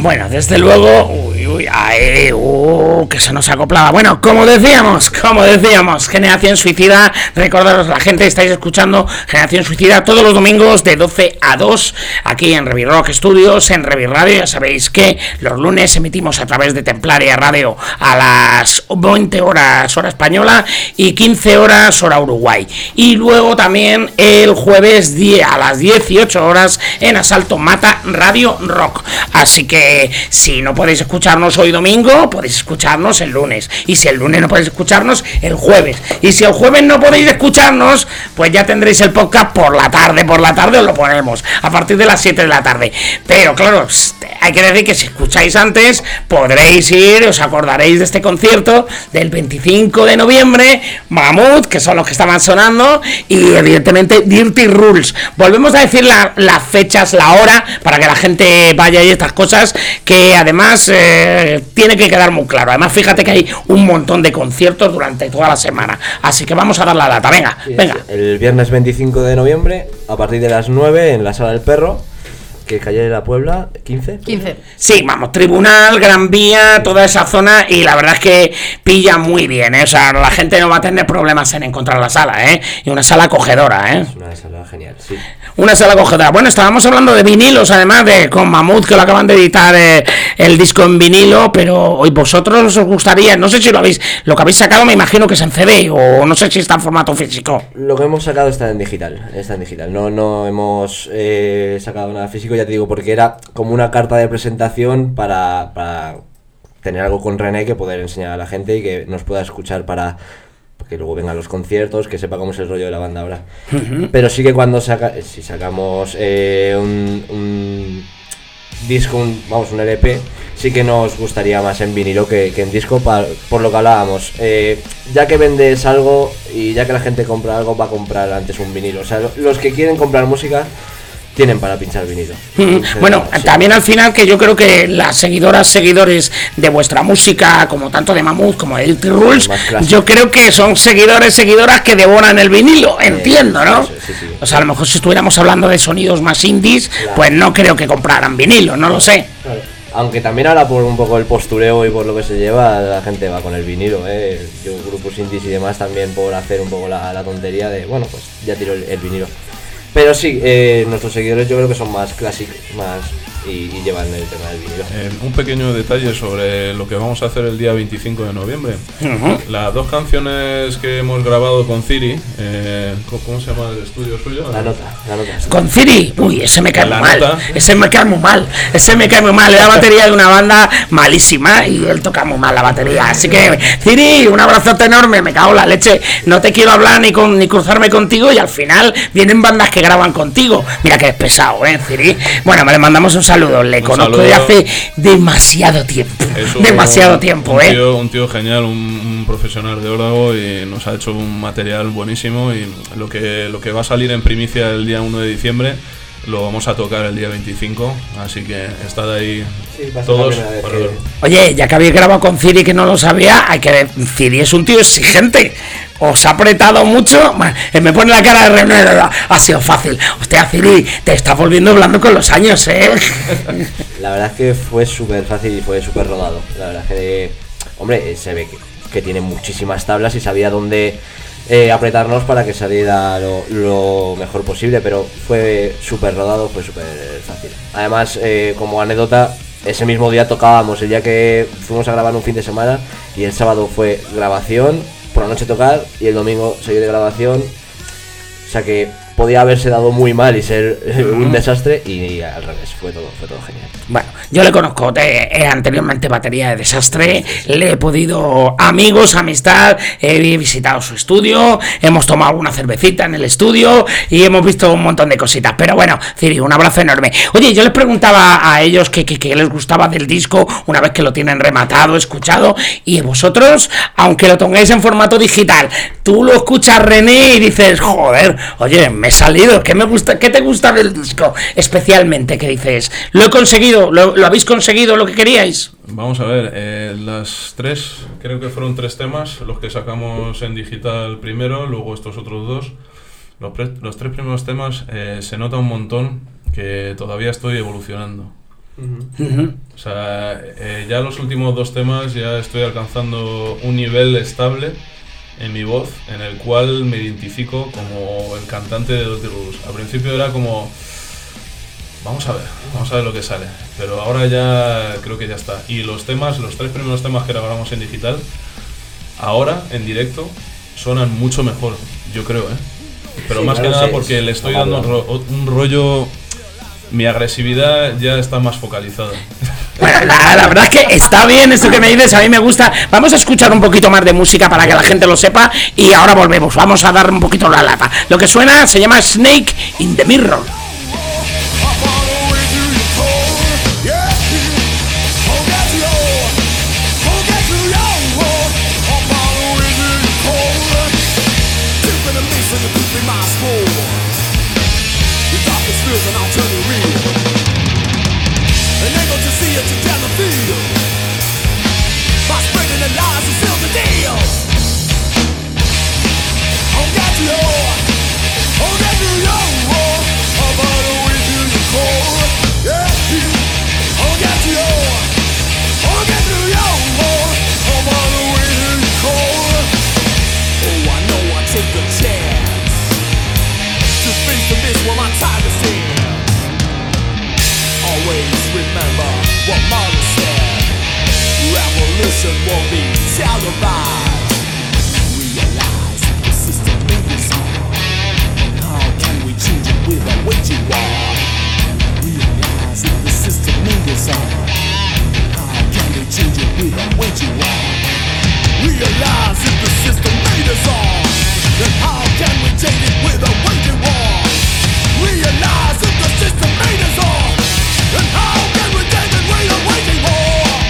Speaker 6: Bueno, desde luego, que se nos acoplaba. Bueno, como decíamos, Generación Suicida, recordaros, la gente, estáis escuchando Generación Suicida todos los domingos de 12 a 2, aquí en Revi Rock Studios, en Revi Radio. Ya sabéis que los lunes emitimos a través de Templaria Radio a las 20 horas hora española y 15 horas hora Uruguay. Y luego también el jueves a las 18 horas en Asalto Mata Radio Rock. Así que si no podéis escucharnos hoy domingo, podéis escucharnos el lunes. Y si el lunes no podéis escucharnos, el jueves. Y si el jueves no podéis escucharnos, pues ya tendréis el podcast por la tarde os lo ponemos a partir de las 7 de la tarde. Pero claro, hay que decir que si escucháis antes, podréis ir, os acordaréis de este concierto del 25 de noviembre, Mammoth, que son los que estaban sonando, y evidentemente Dirty Rules. Volvemos a decir las fechas, la hora, para que la gente vaya y estas cosas, que además tiene que quedar muy claro. Además, fíjate que hay un montón de conciertos durante toda la semana, así que vamos a dar la data. Venga.
Speaker 16: El viernes 25 de noviembre, a partir de las 9, en la Sala del Perro, que es calle de la Puebla, 15.
Speaker 6: Sí, vamos, Tribunal, Gran Vía, toda esa zona, y la verdad es que pilla muy bien, ¿eh? O sea, la gente no va a tener problemas en encontrar la sala, ¿eh? Y una sala acogedora, ¿eh?
Speaker 16: Es una sala genial, sí.
Speaker 6: Una sala acogedora. Bueno, estábamos hablando de vinilos, además, con Mammoth, que lo acaban de editar el disco en vinilo, pero hoy vosotros os gustaría, no sé si lo que habéis sacado, me imagino que es en CD, o no sé si está en formato físico.
Speaker 16: Lo que hemos sacado está en digital, no hemos sacado nada físico, ya te digo, porque era como una carta de presentación para tener algo con René que poder enseñar a la gente y que nos pueda escuchar para que luego vengan los conciertos, que sepa cómo es el rollo de la banda ahora. Pero sí que cuando si sacamos un disco, un LP, sí que nos gustaría más en vinilo que en disco, por lo que hablábamos. Ya que vendes algo y ya que la gente compra algo, va a comprar antes un vinilo. O sea, los que quieren comprar música tienen para pinchar vinilo.
Speaker 6: Bueno, sí. También al final, que yo creo que las seguidores de vuestra música, como tanto de Mammoth como de Dirty Rules, yo creo que son seguidoras que devoran el vinilo, entiendo, ¿no?
Speaker 16: Sí.
Speaker 6: O sea, a lo mejor si estuviéramos hablando de sonidos más indies, claro, pues no creo que compraran vinilo, no lo sé.
Speaker 16: Claro. Aunque también ahora por un poco el postureo y por lo que se lleva, la gente va con el vinilo, Yo, grupos indies y demás, también por hacer un poco la tontería de, bueno, pues ya tiro el vinilo. Pero sí, nuestros seguidores yo creo que son más clásicos, y llevan el tema del vinilo.
Speaker 2: Un pequeño detalle sobre lo que vamos a hacer el día 25 de noviembre. Las dos canciones que hemos grabado con Ciri, ¿cómo se llama el estudio suyo?
Speaker 16: La nota.
Speaker 6: Con Ciri, ese me cae muy mal. Ese me cae muy mal. Es la batería de una banda malísima y él toca muy mal la batería. Así que, Ciri, un abrazote enorme, me cago en la leche. No te quiero hablar ni cruzarme contigo, y al final vienen bandas que graban contigo. Mira que es pesado, Ciri. Bueno, le mandamos un saludo, le conozco de hace demasiado tiempo. Un
Speaker 2: tío genial, un profesional de órdago, y nos ha hecho un material buenísimo, y lo que va a salir en primicia el día 1 de diciembre lo vamos a tocar el día 25, así que estad ahí todos para verlo.
Speaker 6: Oye, ya que habéis grabado con Ciri, que no lo sabía, Ciri es un tío exigente. Os ha apretado mucho. Me pone la cara de René. Ha sido fácil. Hostia, Ciri, te estás volviendo blando con los años,
Speaker 16: La verdad es que fue súper fácil y fue súper rodado. La verdad es que, hombre, se ve que tiene muchísimas tablas y sabía dónde apretarnos para que saliera lo mejor posible, pero fue súper rodado, fue súper fácil. Además, como anécdota, ese mismo día tocábamos, el día que fuimos a grabar un fin de semana, y el sábado fue grabación, por la noche tocar, y el domingo seguir de grabación. O sea que podía haberse dado muy mal y ser un desastre, y al revés, fue todo genial.
Speaker 6: Bueno, yo le conozco anteriormente, batería de Desastre, le he podido, amigos, amistad, he visitado su estudio, hemos tomado alguna cervecita en el estudio y hemos visto un montón de cositas. Pero bueno, Ciri, un abrazo enorme. Oye, yo les preguntaba a ellos qué les gustaba del disco una vez que lo tienen rematado, escuchado, y vosotros, aunque lo tengáis en formato digital, tú lo escuchas, René, y dices, joder, oye, me he salido, ¿qué te gusta del disco? Especialmente, ¿qué dices? Lo he conseguido, lo habéis conseguido lo que queríais.
Speaker 2: Vamos a ver, creo que fueron 3 temas los que sacamos en digital primero, luego estos otros 2. Los 3 primeros temas se nota un montón que todavía estoy evolucionando. O sea, ya los últimos 2 temas ya estoy alcanzando un nivel estable en mi voz en el cual me identifico como el cantante de Dirty Rules. Al principio era como, vamos a ver lo que sale, pero ahora ya creo que ya está. Y los 3 primeros temas que grabamos en digital, ahora en directo suenan mucho mejor, yo creo, pero sí, más que nada porque le estoy dando un rollo. Mi agresividad ya está más focalizada.
Speaker 6: Bueno, la verdad es que está bien esto que me dices, a mí me gusta. Vamos a escuchar un poquito más de música para que la gente lo sepa y ahora volvemos, vamos a dar un poquito la lata. Lo que suena se llama Snake in the Mirror.
Speaker 1: Won't be televised. Realize the system is on. How can we change it with a waging war? Realize the system is on. How can we change it with a waging war? Realize the system is on. Then how can we change it with a waging war? Realize the system is on. Then how can we change it with a waging war?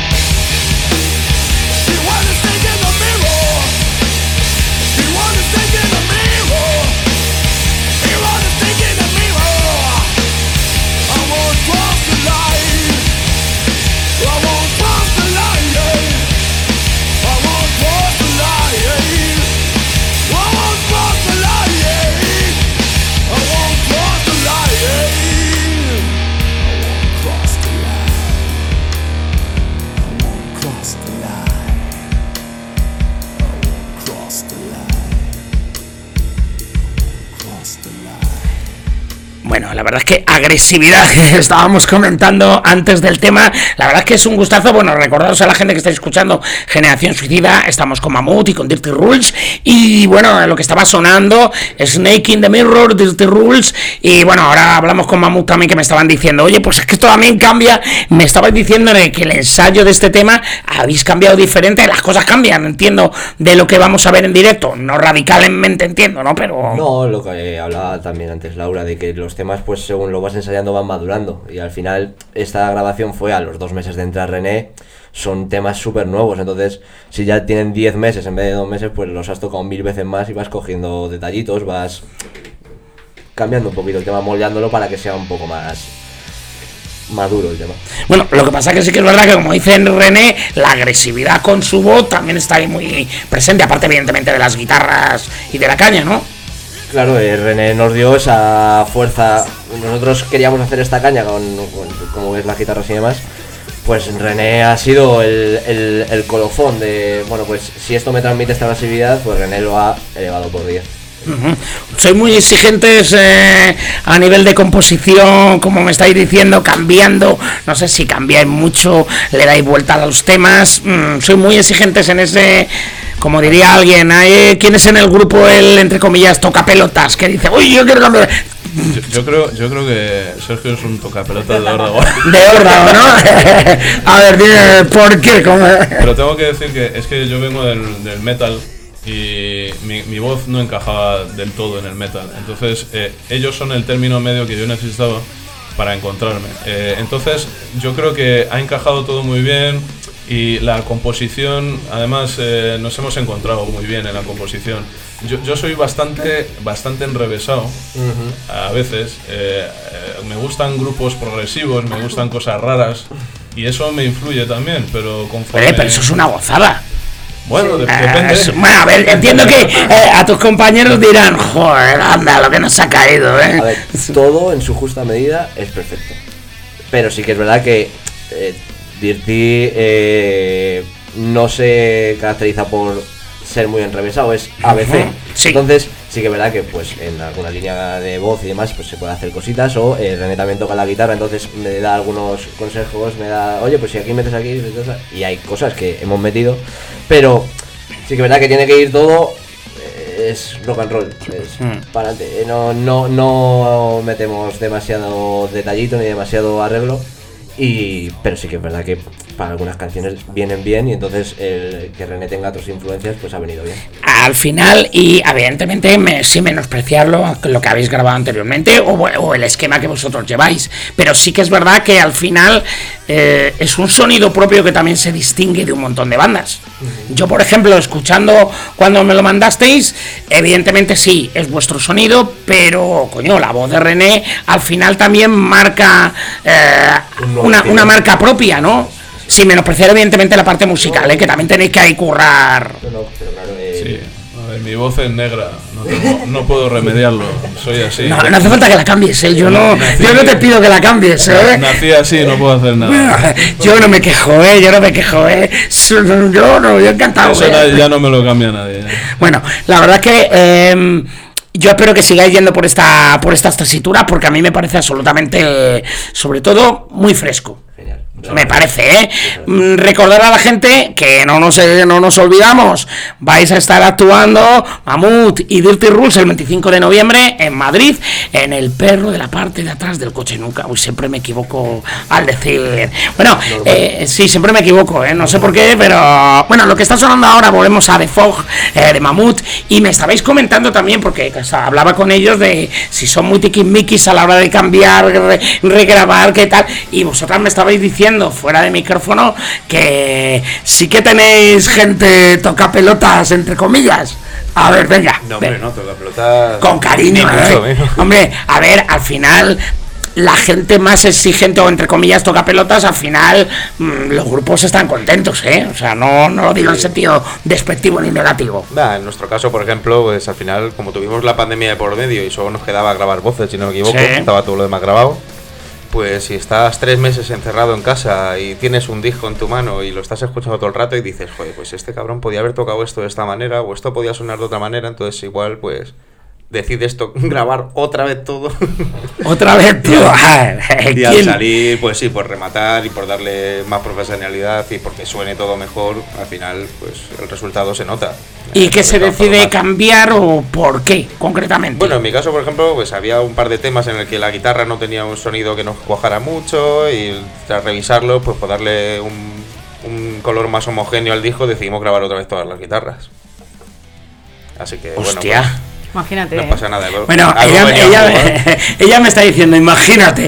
Speaker 6: Bueno, la verdad es que agresividad que estábamos comentando antes del tema, la verdad es que es un gustazo. Bueno, recordaros a la gente que estáis escuchando Generación Suicida, estamos con Mamut y con Dirty Rules, y bueno, lo que estaba sonando, Snake in the Mirror, Dirty Rules, y bueno, ahora hablamos con Mamut también, que me estaban diciendo, oye, pues es que esto también cambia, me estabais diciendo que el ensayo de este tema habéis cambiado diferente, las cosas cambian, entiendo, de lo que vamos a ver en directo, no radicalmente entiendo, ¿no? Pero...
Speaker 16: No, lo que hablaba también antes Laura, de que los temas, pues según lo vas ensayando van madurando, y al final esta grabación fue a los 2 meses de entrar René. Son temas súper nuevos, entonces si ya tienen 10 meses en vez de 2 meses, pues los has tocado 1000 veces más y vas cogiendo detallitos, vas cambiando un poquito el tema, moldeándolo para que sea un poco más maduro el tema.
Speaker 6: Bueno, lo que pasa es que sí que es verdad que, como dice René, la agresividad con su voz también está ahí muy presente, aparte evidentemente de las guitarras y de la caña, ¿no?
Speaker 16: Claro, René nos dio esa fuerza. Nosotros queríamos hacer esta caña con como ves las guitarras y demás. Pues René ha sido el colofón de, bueno, pues si esto me transmite esta agresividad, pues René lo ha elevado por 10.
Speaker 6: Sois muy exigentes a nivel de composición, como me estáis diciendo, cambiando, no sé si cambiáis mucho, le dais vuelta a los temas, sois muy exigentes en ese, como diría alguien, hay quienes en el grupo, el entre comillas toca pelotas, que dice, uy, yo quiero cambiar.
Speaker 2: Yo creo que Sergio es un tocapelotas de órdago.
Speaker 6: De órdago, ¿no? A ver, dime, ¿por qué?
Speaker 2: Pero tengo que decir que es que yo vengo del metal y mi voz no encajaba del todo en el metal. Entonces, ellos son el término medio que yo necesitaba para encontrarme. Entonces, yo creo que ha encajado todo muy bien y la composición, además, nos hemos encontrado muy bien en la composición. Yo soy bastante enrevesado, a veces. Me gustan grupos progresivos, me gustan cosas raras y eso me influye también, pero conforme...
Speaker 6: Pero eso es una gozada.
Speaker 2: Bueno, depende.
Speaker 6: Bueno, a ver, entiendo que a tus compañeros dirán, joder, anda, lo que nos ha caído,
Speaker 16: A ver, todo en su justa medida es perfecto. pero sí que es verdad que Dirty no se caracteriza por ser muy enrevesado, es ABC.
Speaker 6: Sí.
Speaker 16: Entonces sí que es verdad que pues en alguna línea de voz y demás pues se puede hacer cositas, o René también toca la guitarra, entonces me da algunos consejos, me da, oye, pues si aquí metes aquí, y hay cosas que hemos metido, pero sí que es verdad que tiene que ir todo, es rock and roll, es para adelante, no metemos demasiado detallito ni demasiado arreglo, pero sí que es verdad que para algunas canciones vienen bien, y entonces que René tenga otras influencias pues ha venido bien.
Speaker 6: Al final, y evidentemente sin menospreciar lo que habéis grabado anteriormente o el esquema que vosotros lleváis, pero sí que es verdad que al final es un sonido propio que también se distingue de un montón de bandas. Yo, por ejemplo, escuchando cuando me lo mandasteis, evidentemente sí, es vuestro sonido, pero coño, la voz de René al final también marca una marca propia, ¿no? Sin menospreciar evidentemente la parte musical, que también tenéis que ahí currar.
Speaker 2: Sí, a ver, mi voz es negra, no puedo remediarlo, soy así.
Speaker 6: No hace falta que la cambies, yo no te pido que la cambies,
Speaker 2: Nací así, no puedo hacer nada.
Speaker 6: Yo no me quejo, yo encantado.
Speaker 2: Eso ya no me lo cambia nadie.
Speaker 6: Bueno, la verdad es que yo espero que sigáis yendo por esta tesitura, porque a mí me parece absolutamente, sobre todo, muy fresco. Me parece, recordar a la gente que no nos olvidamos, vais a estar actuando Mamut y Dirty Rules el 25 de noviembre en Madrid, en el Perro de la parte de atrás del coche. Nunca, siempre me equivoco al decir, bueno, sí, siempre me equivoco, no sé por qué, pero bueno, lo que está sonando ahora, volvemos a The Fog de Mamut, y me estabais comentando también, porque hablaba con ellos de si son muy tiquismiquis a la hora de cambiar, regrabar, qué tal, y vosotras me estabais diciendo fuera de micrófono que sí que tenéis gente toca pelotas, entre comillas. A ver, venga.
Speaker 17: No, hombre, no, toca pelotas
Speaker 6: con cariño, hombre, a ver, al final la gente más exigente, o entre comillas toca pelotas, al final los grupos están contentos, o sea, no lo digo en sentido despectivo ni negativo.
Speaker 17: En nuestro caso, por ejemplo, pues al final, como tuvimos la pandemia de por medio y solo nos quedaba grabar voces, si no me equivoco, estaba todo lo demás grabado. Pues si estás 3 meses encerrado en casa y tienes un disco en tu mano y lo estás escuchando todo el rato y dices, joder, pues este cabrón podía haber tocado esto de esta manera, o esto podía sonar de otra manera, entonces igual pues decides grabar otra vez todo.
Speaker 6: Otra vez, tío.
Speaker 17: Y al salir, pues sí, por rematar y por darle más profesionalidad y porque suene todo mejor, al final pues el resultado se nota.
Speaker 6: ¿Y qué se decide cambiar o por qué, concretamente?
Speaker 17: Bueno, en mi caso, por ejemplo, pues había un par de temas en el que la guitarra no tenía un sonido que nos cuajara mucho, y tras revisarlo, pues por darle un color más homogéneo al disco, decidimos grabar otra vez todas las guitarras. Así que,
Speaker 6: ¡hostia!
Speaker 17: Bueno, pues,
Speaker 18: imagínate.
Speaker 17: No pasa nada.
Speaker 6: Bueno, ella me está diciendo, imagínate.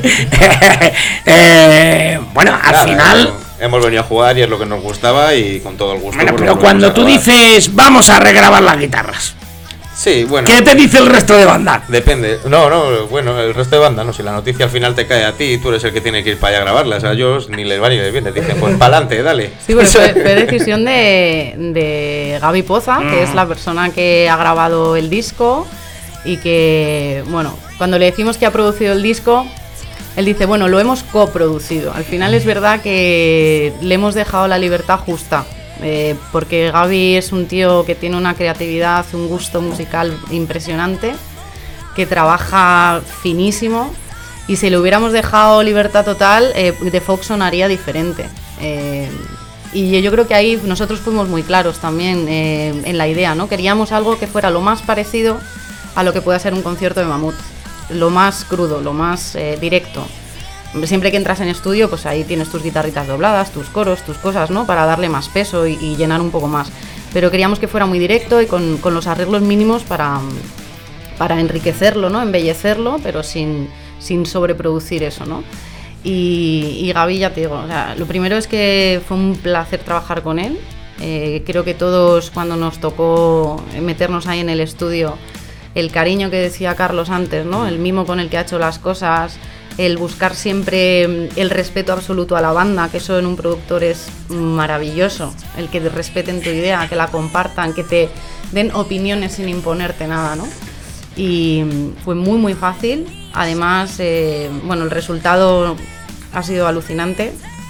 Speaker 6: Bueno, al final...
Speaker 17: Hemos venido a jugar y es lo que nos gustaba, y con todo el gusto.
Speaker 6: Bueno, pero cuando tú dices, vamos a regrabar las guitarras,
Speaker 17: sí, bueno,
Speaker 6: ¿qué te dice el resto de banda?
Speaker 17: Depende. Bueno, el resto de banda, no, si la noticia al final te cae a ti y tú eres el que tiene que ir para allá a grabarla, o sea, ellos ni les va ni les viene, dicen, pues pa'lante, dale.
Speaker 18: Sí, pues fue decisión de Gaby Poza, que es la persona que ha grabado el disco, y que, bueno, cuando le decimos que ha producido el disco, él dice, bueno, lo hemos coproducido. Al final es verdad que le hemos dejado la libertad justa, porque Gaby es un tío que tiene una creatividad, un gusto musical impresionante, que trabaja finísimo, y si le hubiéramos dejado libertad total, The Fox sonaría diferente. Y yo creo que ahí nosotros fuimos muy claros también en la idea, ¿no? Queríamos algo que fuera lo más parecido a lo que pueda ser un concierto de Mamut, lo más crudo, lo más directo. Siempre que entras en estudio, pues ahí tienes tus guitarritas dobladas, tus coros, tus cosas, ¿no? Para darle más peso y llenar un poco más. Pero queríamos que fuera muy directo y con los arreglos mínimos para enriquecerlo, ¿no? Embellecerlo, pero sin sobreproducir eso, ¿no? Y Gaby, ya te digo, o sea, lo primero es que fue un placer trabajar con él. Creo que todos, cuando nos tocó meternos ahí en el estudio, el cariño que decía Carlos antes, ¿no? El mimo con el que ha hecho las cosas, el buscar siempre el respeto absoluto a la banda, que eso en un productor es maravilloso, el que respeten tu idea, que la compartan, que te den opiniones sin imponerte nada, ¿no? Y fue muy muy fácil. Además, bueno, el resultado ha sido alucinante.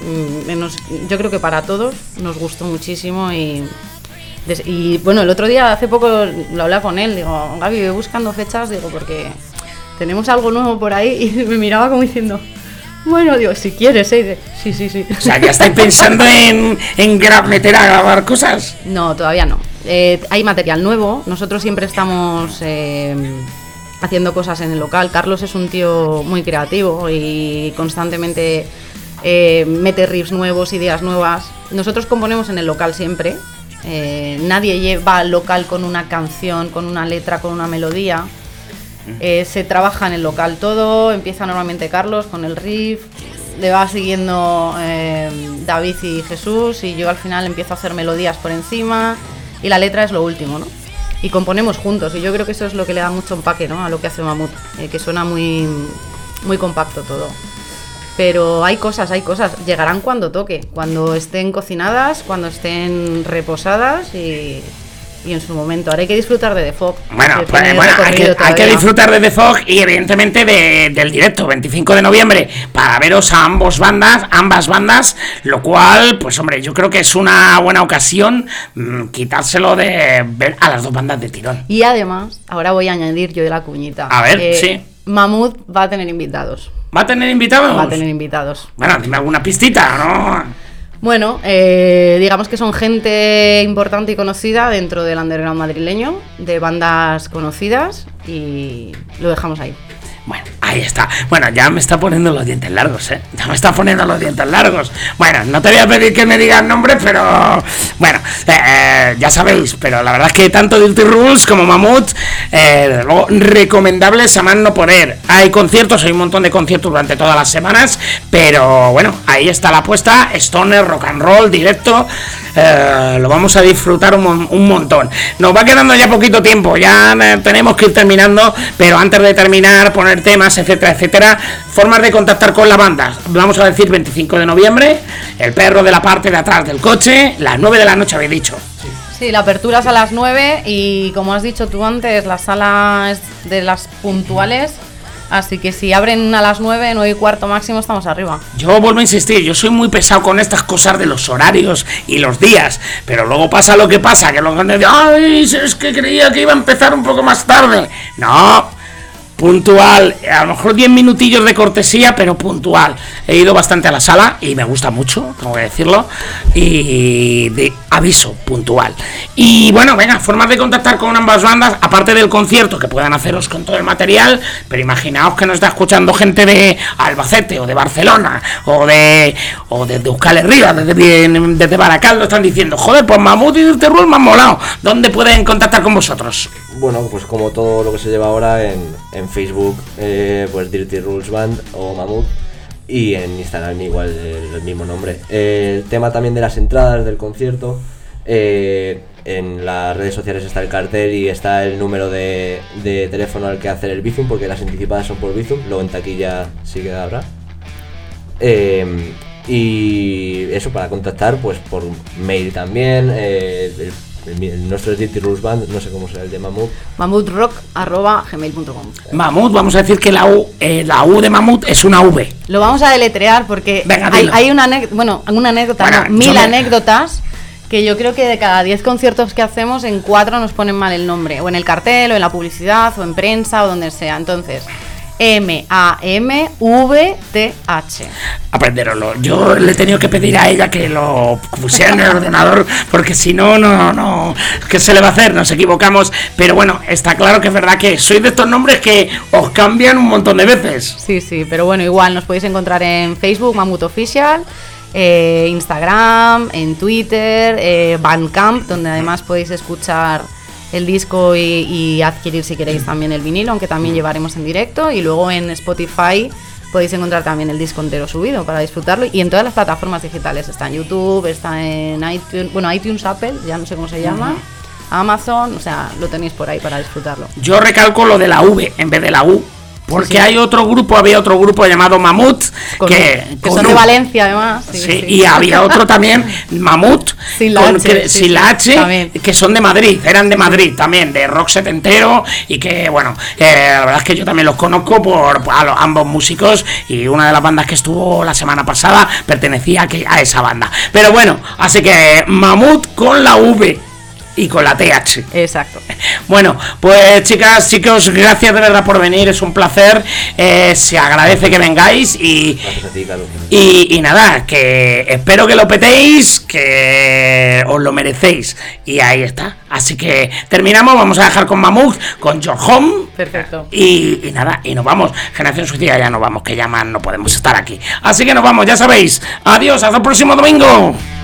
Speaker 18: Yo creo que para todos nos gustó muchísimo y bueno, el otro día, hace poco lo hablé con él, digo, Gaby, voy buscando fechas, digo, porque tenemos algo nuevo por ahí, y me miraba como diciendo, bueno, digo, si quieres, ¿eh? Sí.
Speaker 6: O sea, ¿ya estáis pensando en meter a grabar cosas?
Speaker 18: No, todavía no. Hay material nuevo, nosotros siempre estamos haciendo cosas en el local. Carlos es un tío muy creativo y constantemente mete riffs nuevos, ideas nuevas. Nosotros componemos en el local siempre. Nadie lleva al local con una canción, con una letra, con una melodía. Se trabaja en el local todo, empieza normalmente Carlos con el riff, le va siguiendo David y Jesús, y yo al final empiezo a hacer melodías por encima y la letra es lo último, ¿no? Y componemos juntos, y yo creo que eso es lo que le da mucho empaque, ¿no?, a lo que hace Mamut, que suena muy, muy compacto todo. Pero hay cosas, llegarán cuando toque, cuando estén cocinadas, cuando estén reposadas y en su momento. Ahora hay que disfrutar de The Fog.
Speaker 6: Bueno, hay que disfrutar de The Fog y evidentemente del directo 25 de noviembre para veros a ambas bandas, lo cual, pues hombre, yo creo que es una buena ocasión quitárselo de ver a las dos bandas de tirón.
Speaker 18: Y además, ahora voy a añadir yo de la cuñita.
Speaker 6: A ver, sí.
Speaker 18: Mamut va a tener invitados.
Speaker 6: ¿Va a tener invitados?
Speaker 18: Va a tener invitados.
Speaker 6: Bueno, dime alguna pistita, ¿no?
Speaker 18: Bueno, digamos que son gente importante y conocida dentro del underground madrileño, de bandas conocidas, y lo dejamos ahí.
Speaker 6: Bueno, ahí está. Bueno, ya me está poniendo los dientes largos, ¿eh? Ya me está poniendo los dientes largos. Bueno, no te voy a pedir que me digas nombres, pero... Bueno, ya sabéis, pero la verdad es que tanto Dirty Rules como Mamut, luego recomendables a más no poder. Hay conciertos, hay un montón de conciertos durante todas las semanas, pero bueno, ahí está la apuesta. Stoner, rock and roll, directo. Lo vamos a disfrutar un montón. Nos va quedando ya poquito tiempo, ya tenemos que ir terminando, pero antes de terminar, poner temas, etcétera, etcétera. Formas de contactar con la banda, vamos a decir 25 de noviembre, el perro de la parte de atrás del coche, las 9 de la noche habéis dicho.
Speaker 18: Sí, la apertura es a las 9 y como has dicho tú antes, la sala es de las puntuales. Así que si abren a las 9, 9 y cuarto máximo, estamos arriba.
Speaker 6: Yo vuelvo a insistir, yo soy muy pesado con estas cosas de los horarios y los días, pero luego pasa lo que pasa, que los grandes dicen, ¡ay, es que creía que iba a empezar un poco más tarde! No, puntual, a lo mejor 10 minutillos de cortesía, pero puntual. He ido bastante a la sala y me gusta mucho, tengo que decirlo, y de aviso, puntual. Y bueno, venga, formas de contactar con ambas bandas, aparte del concierto que puedan haceros con todo el material, pero imaginaos que nos está escuchando gente de Albacete o de Barcelona o de Euskal Herria, desde Baracaldo, están diciendo, joder, pues Mamut y Dirty Rules me han molado. ¿Dónde pueden contactar con vosotros?
Speaker 16: Bueno, pues como todo lo que se lleva ahora en Facebook, pues Dirty Rules Band o Mamut, y en Instagram igual el mismo nombre. El tema también de las entradas del concierto, en las redes sociales está el cartel y está el número de teléfono al que hacer el Bizum, porque las anticipadas son por Bizum, luego en taquilla sí que habrá. Y eso, para contactar pues por mail también. El nuestro es Dirty Rules Band, no sé cómo será el de Mamut.
Speaker 18: mamutrock@gmail.com.
Speaker 6: Mamut, vamos a decir que la U de Mamut es una V.
Speaker 18: Lo vamos a deletrear porque venga, hay una anécdota, bueno, no, 1000 anécdotas, que yo creo que de cada 10 conciertos que hacemos, en 4 nos ponen mal el nombre, o en el cartel, o en la publicidad, o en prensa, o donde sea. Entonces, MAMVTH.
Speaker 6: Aprenderoslo. Yo le he tenido que pedir a ella que lo pusiera en el ordenador, porque si no, ¿qué se le va a hacer? Nos equivocamos. Pero bueno, está claro que es verdad que sois de estos nombres que os cambian un montón de veces.
Speaker 18: Sí, pero bueno, igual nos podéis encontrar en Facebook, Mamut Official, Instagram, en Twitter, Bandcamp, donde además podéis escuchar el disco y adquirir si queréis también el vinilo, aunque también llevaremos en directo, y luego en Spotify podéis encontrar también el disco entero subido para disfrutarlo, y en todas las plataformas digitales, está en YouTube, está en iTunes, iTunes, Apple, ya no sé cómo se llama, Amazon, o sea, lo tenéis por ahí para disfrutarlo.
Speaker 6: Yo recalco lo de la V en vez de la U, porque había otro grupo llamado Mamut, que
Speaker 18: son de Valencia además.
Speaker 6: Sí, y había otro también, Mamut, sin la H, que son de Madrid, eran de Madrid también, de rock setentero, y que bueno, la verdad es que yo también los conozco por ambos músicos, y una de las bandas que estuvo la semana pasada pertenecía a esa banda. Pero bueno, así que Mamut con la V y con la TH.
Speaker 18: Exacto.
Speaker 6: Bueno, pues chicas, chicos, gracias de verdad por venir, es un placer, se agradece que vengáis y nada, que espero que lo petéis, que os lo merecéis, y ahí está. Así que terminamos, vamos a dejar con Mamut, con Your Home.
Speaker 18: Perfecto.
Speaker 6: Y nada, y nos vamos. Generación Suicida, ya nos vamos, que ya más no podemos estar aquí. Así que nos vamos, ya sabéis. Adiós, hasta el próximo domingo.